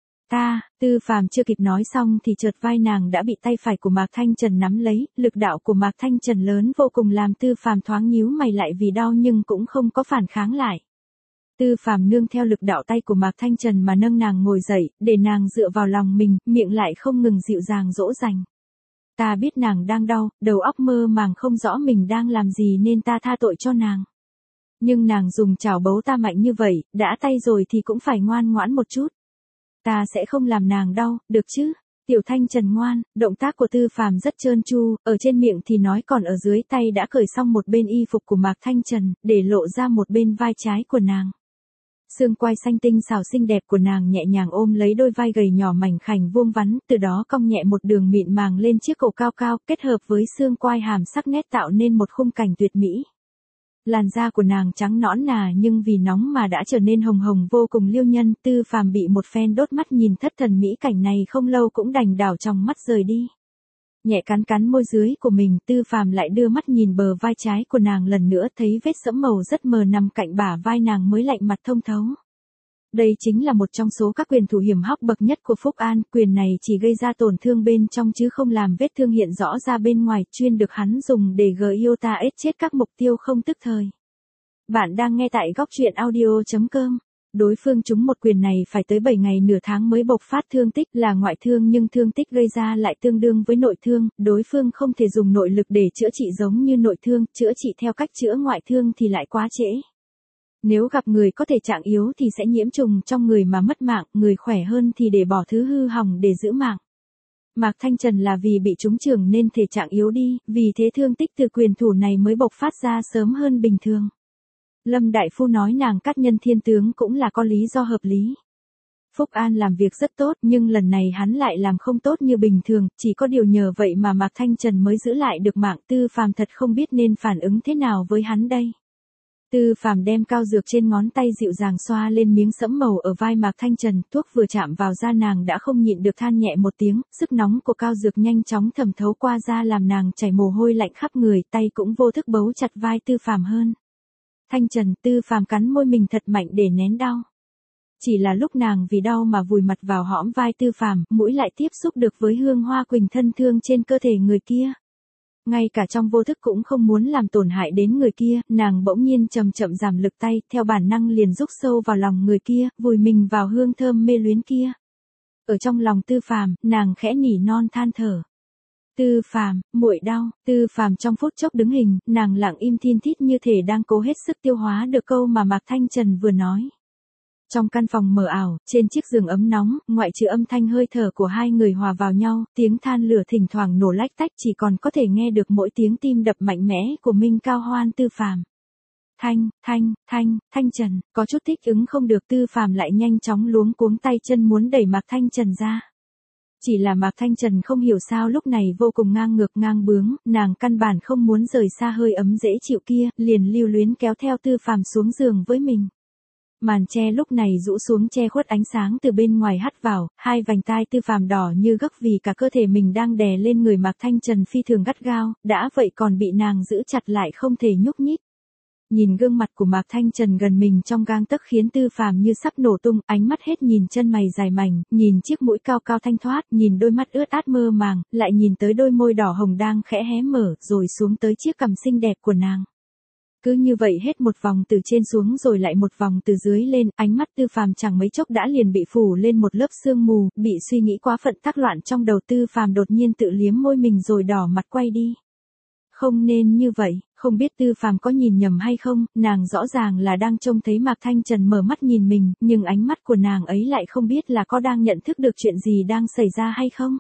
Tư Phàm chưa kịp nói xong thì chợt vai nàng đã bị tay phải của Mạc Thanh Trần nắm lấy, lực đạo của Mạc Thanh Trần lớn vô cùng làm Tư Phàm thoáng nhíu mày lại vì đau nhưng cũng không có phản kháng lại. Tư Phàm nương theo lực đạo tay của Mạc Thanh Trần mà nâng nàng ngồi dậy, để nàng dựa vào lòng mình, miệng lại không ngừng dịu dàng dỗ dành. Ta biết nàng đang đau, đầu óc mơ màng không rõ mình đang làm gì nên ta tha tội cho nàng. Nhưng nàng dùng chảo bấu ta mạnh như vậy, đã tay rồi thì cũng phải ngoan ngoãn một chút. Ta sẽ không làm nàng đau, được chứ? Tiểu Thanh Trần ngoan, động tác của Tư Phàm rất trơn tru, ở trên miệng thì nói còn ở dưới tay đã cởi xong một bên y phục của Mạc Thanh Trần, để lộ ra một bên vai trái của nàng. Xương quai xanh tinh xảo xinh đẹp của nàng nhẹ nhàng ôm lấy đôi vai gầy nhỏ mảnh khảnh vuông vắn, từ đó cong nhẹ một đường mịn màng lên chiếc cổ cao cao, kết hợp với xương quai hàm sắc nét tạo nên một khung cảnh tuyệt mỹ. Làn da của nàng trắng nõn nà nhưng vì nóng mà đã trở nên hồng hồng vô cùng liêu nhân, Tư Phàm bị một phen đốt mắt nhìn thất thần mỹ cảnh này không lâu cũng đành đảo trong mắt rời đi. Nhẹ cắn cắn môi dưới của mình, Tư Phàm lại đưa mắt nhìn bờ vai trái của nàng lần nữa, thấy vết sẫm màu rất mờ nằm cạnh bả vai nàng mới lạnh mặt thông thấu. Đây chính là một trong số các quyền thủ hiểm hóc bậc nhất của Phúc An, quyền này chỉ gây ra tổn thương bên trong chứ không làm vết thương hiện rõ ra bên ngoài, chuyên được hắn dùng để Giota ết chết các mục tiêu không tức thời. Bạn đang nghe tại góc truyện audio.com. Đối phương trúng một quyền này phải tới 7 ngày nửa tháng mới bộc phát thương tích, là ngoại thương nhưng thương tích gây ra lại tương đương với nội thương, đối phương không thể dùng nội lực để chữa trị giống như nội thương, chữa trị theo cách chữa ngoại thương thì lại quá trễ. Nếu gặp người có thể trạng yếu thì sẽ nhiễm trùng trong người mà mất mạng, người khỏe hơn thì để bỏ thứ hư hỏng để giữ mạng. Mạc Thanh Trần là vì bị trúng trường nên thể trạng yếu đi, vì thế thương tích từ quyền thủ này mới bộc phát ra sớm hơn bình thường. Lâm Đại Phu nói nàng cát nhân thiên tướng cũng là có lý do hợp lý. Phúc An làm việc rất tốt nhưng lần này hắn lại làm không tốt như bình thường, chỉ có điều nhờ vậy mà Mạc Thanh Trần mới giữ lại được mạng. Tư Phàm thật không biết nên phản ứng thế nào với hắn đây. Tư Phàm đem cao dược trên ngón tay dịu dàng xoa lên miếng sẫm màu ở vai Mạc Thanh Trần, thuốc vừa chạm vào da nàng đã không nhịn được than nhẹ một tiếng, sức nóng của cao dược nhanh chóng thẩm thấu qua da làm nàng chảy mồ hôi lạnh khắp người, tay cũng vô thức bấu chặt vai Tư Phàm hơn. Thanh Trần, Tư Phàm cắn môi mình thật mạnh để nén đau. Chỉ là lúc nàng vì đau mà vùi mặt vào hõm vai Tư Phàm, mũi lại tiếp xúc được với hương hoa quỳnh thân thương trên cơ thể người kia. Ngay cả trong vô thức cũng không muốn làm tổn hại đến người kia, nàng bỗng nhiên chậm chậm giảm lực tay, theo bản năng liền rúc sâu vào lòng người kia, vùi mình vào hương thơm mê luyến kia. Ở trong lòng Tư Phàm, nàng khẽ nỉ non than thở. Tư Phàm, muội đau. Tư Phàm trong phút chốc đứng hình, nàng lặng im thin thít như thể đang cố hết sức tiêu hóa được câu mà Mạc Thanh Trần vừa nói. Trong căn phòng mờ ảo, trên chiếc giường ấm nóng, ngoại trừ âm thanh hơi thở của 2 người hòa vào nhau, tiếng than lửa thỉnh thoảng nổ lách tách, chỉ còn có thể nghe được mỗi tiếng tim đập mạnh mẽ của Minh Cao Hoan Tư Phàm. Thanh Trần, có chút thích ứng không được Tư Phàm lại nhanh chóng luống cuống tay chân muốn đẩy Mạc Thanh Trần ra. Chỉ là Mạc Thanh Trần không hiểu sao lúc này vô cùng ngang ngược ngang bướng, nàng căn bản không muốn rời xa hơi ấm dễ chịu kia, liền lưu luyến kéo theo Tư Phàm xuống giường với mình. Màn che lúc này rũ xuống che khuất ánh sáng từ bên ngoài hắt vào, hai vành tai Tư Phàm đỏ như gấc vì cả cơ thể mình đang đè lên người Mạc Thanh Trần phi thường gắt gao, đã vậy còn bị nàng giữ chặt lại không thể nhúc nhích. Nhìn gương mặt của Mạc Thanh Trần gần mình trong gang tấc khiến Tư Phàm như sắp nổ tung, ánh mắt hết nhìn chân mày dài mảnh, nhìn chiếc mũi cao cao thanh thoát, nhìn đôi mắt ướt át mơ màng, lại nhìn tới đôi môi đỏ hồng đang khẽ hé mở, rồi xuống tới chiếc cằm xinh đẹp của nàng. Cứ như vậy hết một vòng từ trên xuống rồi lại một vòng từ dưới lên, ánh mắt Tư Phàm chẳng mấy chốc đã liền bị phủ lên một lớp sương mù, bị suy nghĩ quá phận tắc loạn trong đầu Tư Phàm đột nhiên tự liếm môi mình rồi đỏ mặt quay đi. Không nên như vậy, không biết Tư Phàm có nhìn nhầm hay không, nàng rõ ràng là đang trông thấy Mạc Thanh Trần mở mắt nhìn mình, nhưng ánh mắt của nàng ấy lại không biết là có đang nhận thức được chuyện gì đang xảy ra hay không.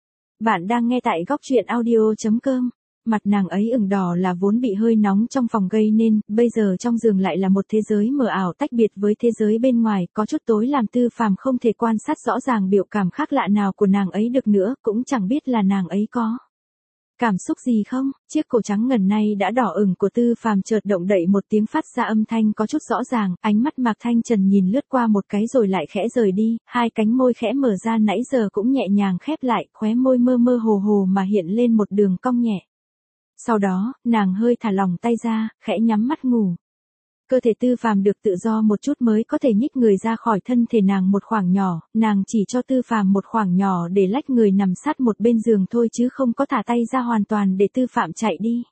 Bạn đang nghe tại góc truyện audio.com. Mặt nàng ấy ửng đỏ là vốn bị hơi nóng trong phòng gây nên, bây giờ trong giường lại là một thế giới mờ ảo tách biệt với thế giới bên ngoài, có chút tối làm Tư Phàm không thể quan sát rõ ràng biểu cảm khác lạ nào của nàng ấy được nữa, cũng chẳng biết là nàng ấy có cảm xúc gì không. Chiếc cổ trắng ngần nay đã đỏ ửng của Tư Phàm chợt động đậy một tiếng phát ra âm thanh có chút rõ ràng, ánh mắt Mạc Thanh Trần nhìn lướt qua một cái rồi lại khẽ rời đi, hai cánh môi khẽ mở ra nãy giờ cũng nhẹ nhàng khép lại, khóe môi mơ mơ hồ hồ mà hiện lên một đường cong nhẹ. Sau đó, nàng hơi thả lỏng tay ra, khẽ nhắm mắt ngủ. Cơ thể Tư Phàm được tự do một chút mới có thể nhích người ra khỏi thân thể nàng một khoảng nhỏ, nàng chỉ cho Tư Phàm một khoảng nhỏ để lách người nằm sát một bên giường thôi chứ không có thả tay ra hoàn toàn để Tư Phàm chạy đi.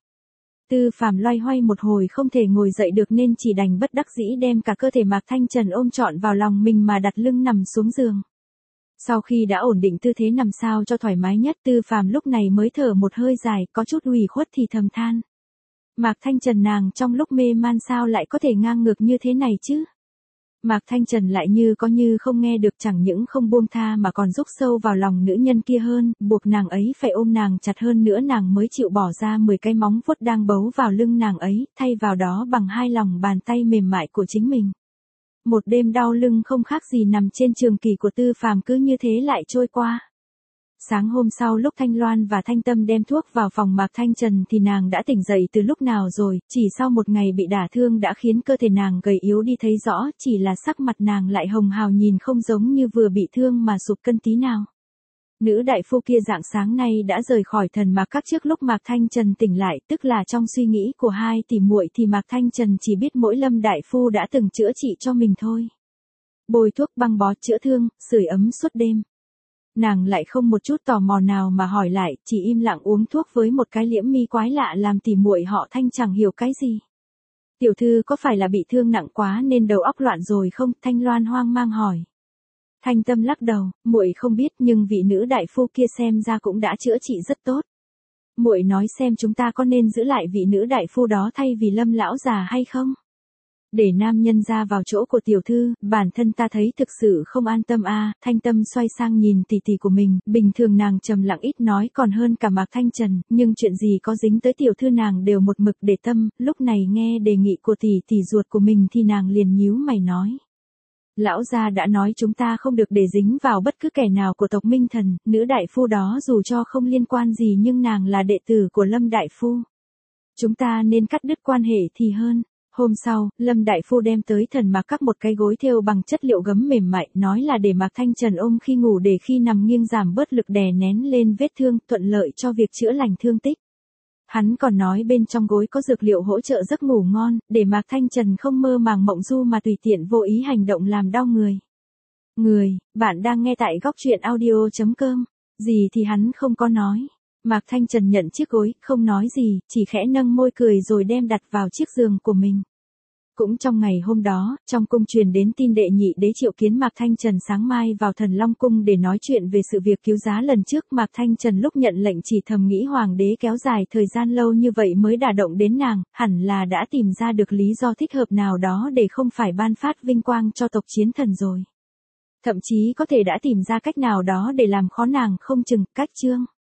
Tư Phàm loay hoay một hồi không thể ngồi dậy được nên chỉ đành bất đắc dĩ đem cả cơ thể Mạc Thanh Trần ôm trọn vào lòng mình mà đặt lưng nằm xuống giường. Sau khi đã ổn định tư thế nằm sao cho thoải mái nhất, Tư Phàm lúc này mới thở một hơi dài, có chút ủy khuất thì thầm than. Mạc Thanh Trần nàng trong lúc mê man sao lại có thể ngang ngược như thế này chứ? Mạc Thanh Trần lại như có như không nghe được, chẳng những không buông tha mà còn rúc sâu vào lòng nữ nhân kia hơn, buộc nàng ấy phải ôm nàng chặt hơn nữa nàng mới chịu bỏ ra 10 cái móng vuốt đang bấu vào lưng nàng ấy, thay vào đó bằng hai lòng bàn tay mềm mại của chính mình. Một đêm đau lưng không khác gì nằm trên trường kỷ của Tư Phàm cứ như thế lại trôi qua. Sáng hôm sau lúc Thanh Loan và Thanh Tâm đem thuốc vào phòng Mạc Thanh Trần thì nàng đã tỉnh dậy từ lúc nào rồi, chỉ sau một ngày bị đả thương đã khiến cơ thể nàng gầy yếu đi thấy rõ, chỉ là sắc mặt nàng lại hồng hào nhìn không giống như vừa bị thương mà sụp cân tí nào. Nữ đại phu kia rạng sáng nay đã rời khỏi thần Mạc Các trước lúc Mạc Thanh Trần tỉnh lại, tức là trong suy nghĩ của hai tỷ muội thì Mạc Thanh Trần chỉ biết mỗi Lâm đại phu đã từng chữa trị cho mình thôi. Bôi thuốc băng bó chữa thương, sưởi ấm suốt đêm. Nàng lại không một chút tò mò nào mà hỏi lại, chỉ im lặng uống thuốc với một cái liễm mi quái lạ làm tỷ muội họ Thanh chẳng hiểu cái gì. Tiểu thư có phải là bị thương nặng quá nên đầu óc loạn rồi không? Thanh Loan hoang mang hỏi. Thanh Tâm lắc đầu, muội không biết nhưng vị nữ đại phu kia xem ra cũng đã chữa trị rất tốt. Muội nói xem chúng ta có nên giữ lại vị nữ đại phu đó thay vì Lâm lão già hay không? Để nam nhân ra vào chỗ của tiểu thư, bản thân ta thấy thực sự không an tâm a. Thanh Tâm xoay sang nhìn tỷ tỷ của mình, bình thường nàng trầm lặng ít nói còn hơn cả Mạc Thanh Trần, nhưng chuyện gì có dính tới tiểu thư nàng đều một mực để tâm, lúc này nghe đề nghị của tỷ tỷ ruột của mình thì nàng liền nhíu mày nói. Lão gia đã nói chúng ta không được để dính vào bất cứ kẻ nào của tộc Minh Thần, nữ đại phu đó dù cho không liên quan gì nhưng nàng là đệ tử của Lâm đại phu. Chúng ta nên cắt đứt quan hệ thì hơn. Hôm sau, Lâm đại phu đem tới thần Mạc Các một cái gối thêu bằng chất liệu gấm mềm mại, nói là để Mạc Thanh Trần ôm khi ngủ để khi nằm nghiêng giảm bớt lực đè nén lên vết thương, thuận lợi cho việc chữa lành thương tích. Hắn còn nói bên trong gối có dược liệu hỗ trợ giấc ngủ ngon, để Mạc Thanh Trần không mơ màng mộng du mà tùy tiện vô ý hành động làm đau người. Bạn đang nghe tại góc truyện audio.com. Gì thì hắn không có nói. Mạc Thanh Trần nhận chiếc gối, không nói gì, chỉ khẽ nâng môi cười rồi đem đặt vào chiếc giường của mình. Cũng trong ngày hôm đó, trong cung truyền đến tin đệ nhị đế triệu kiến Mạc Thanh Trần sáng mai vào Thần Long Cung để nói chuyện về sự việc cứu giá lần trước. Mạc Thanh Trần lúc nhận lệnh chỉ thầm nghĩ hoàng đế kéo dài thời gian lâu như vậy mới đả động đến nàng, hẳn là đã tìm ra được lý do thích hợp nào đó để không phải ban phát vinh quang cho tộc Chiến Thần rồi. Thậm chí có thể đã tìm ra cách nào đó để làm khó nàng không chừng. Cách chương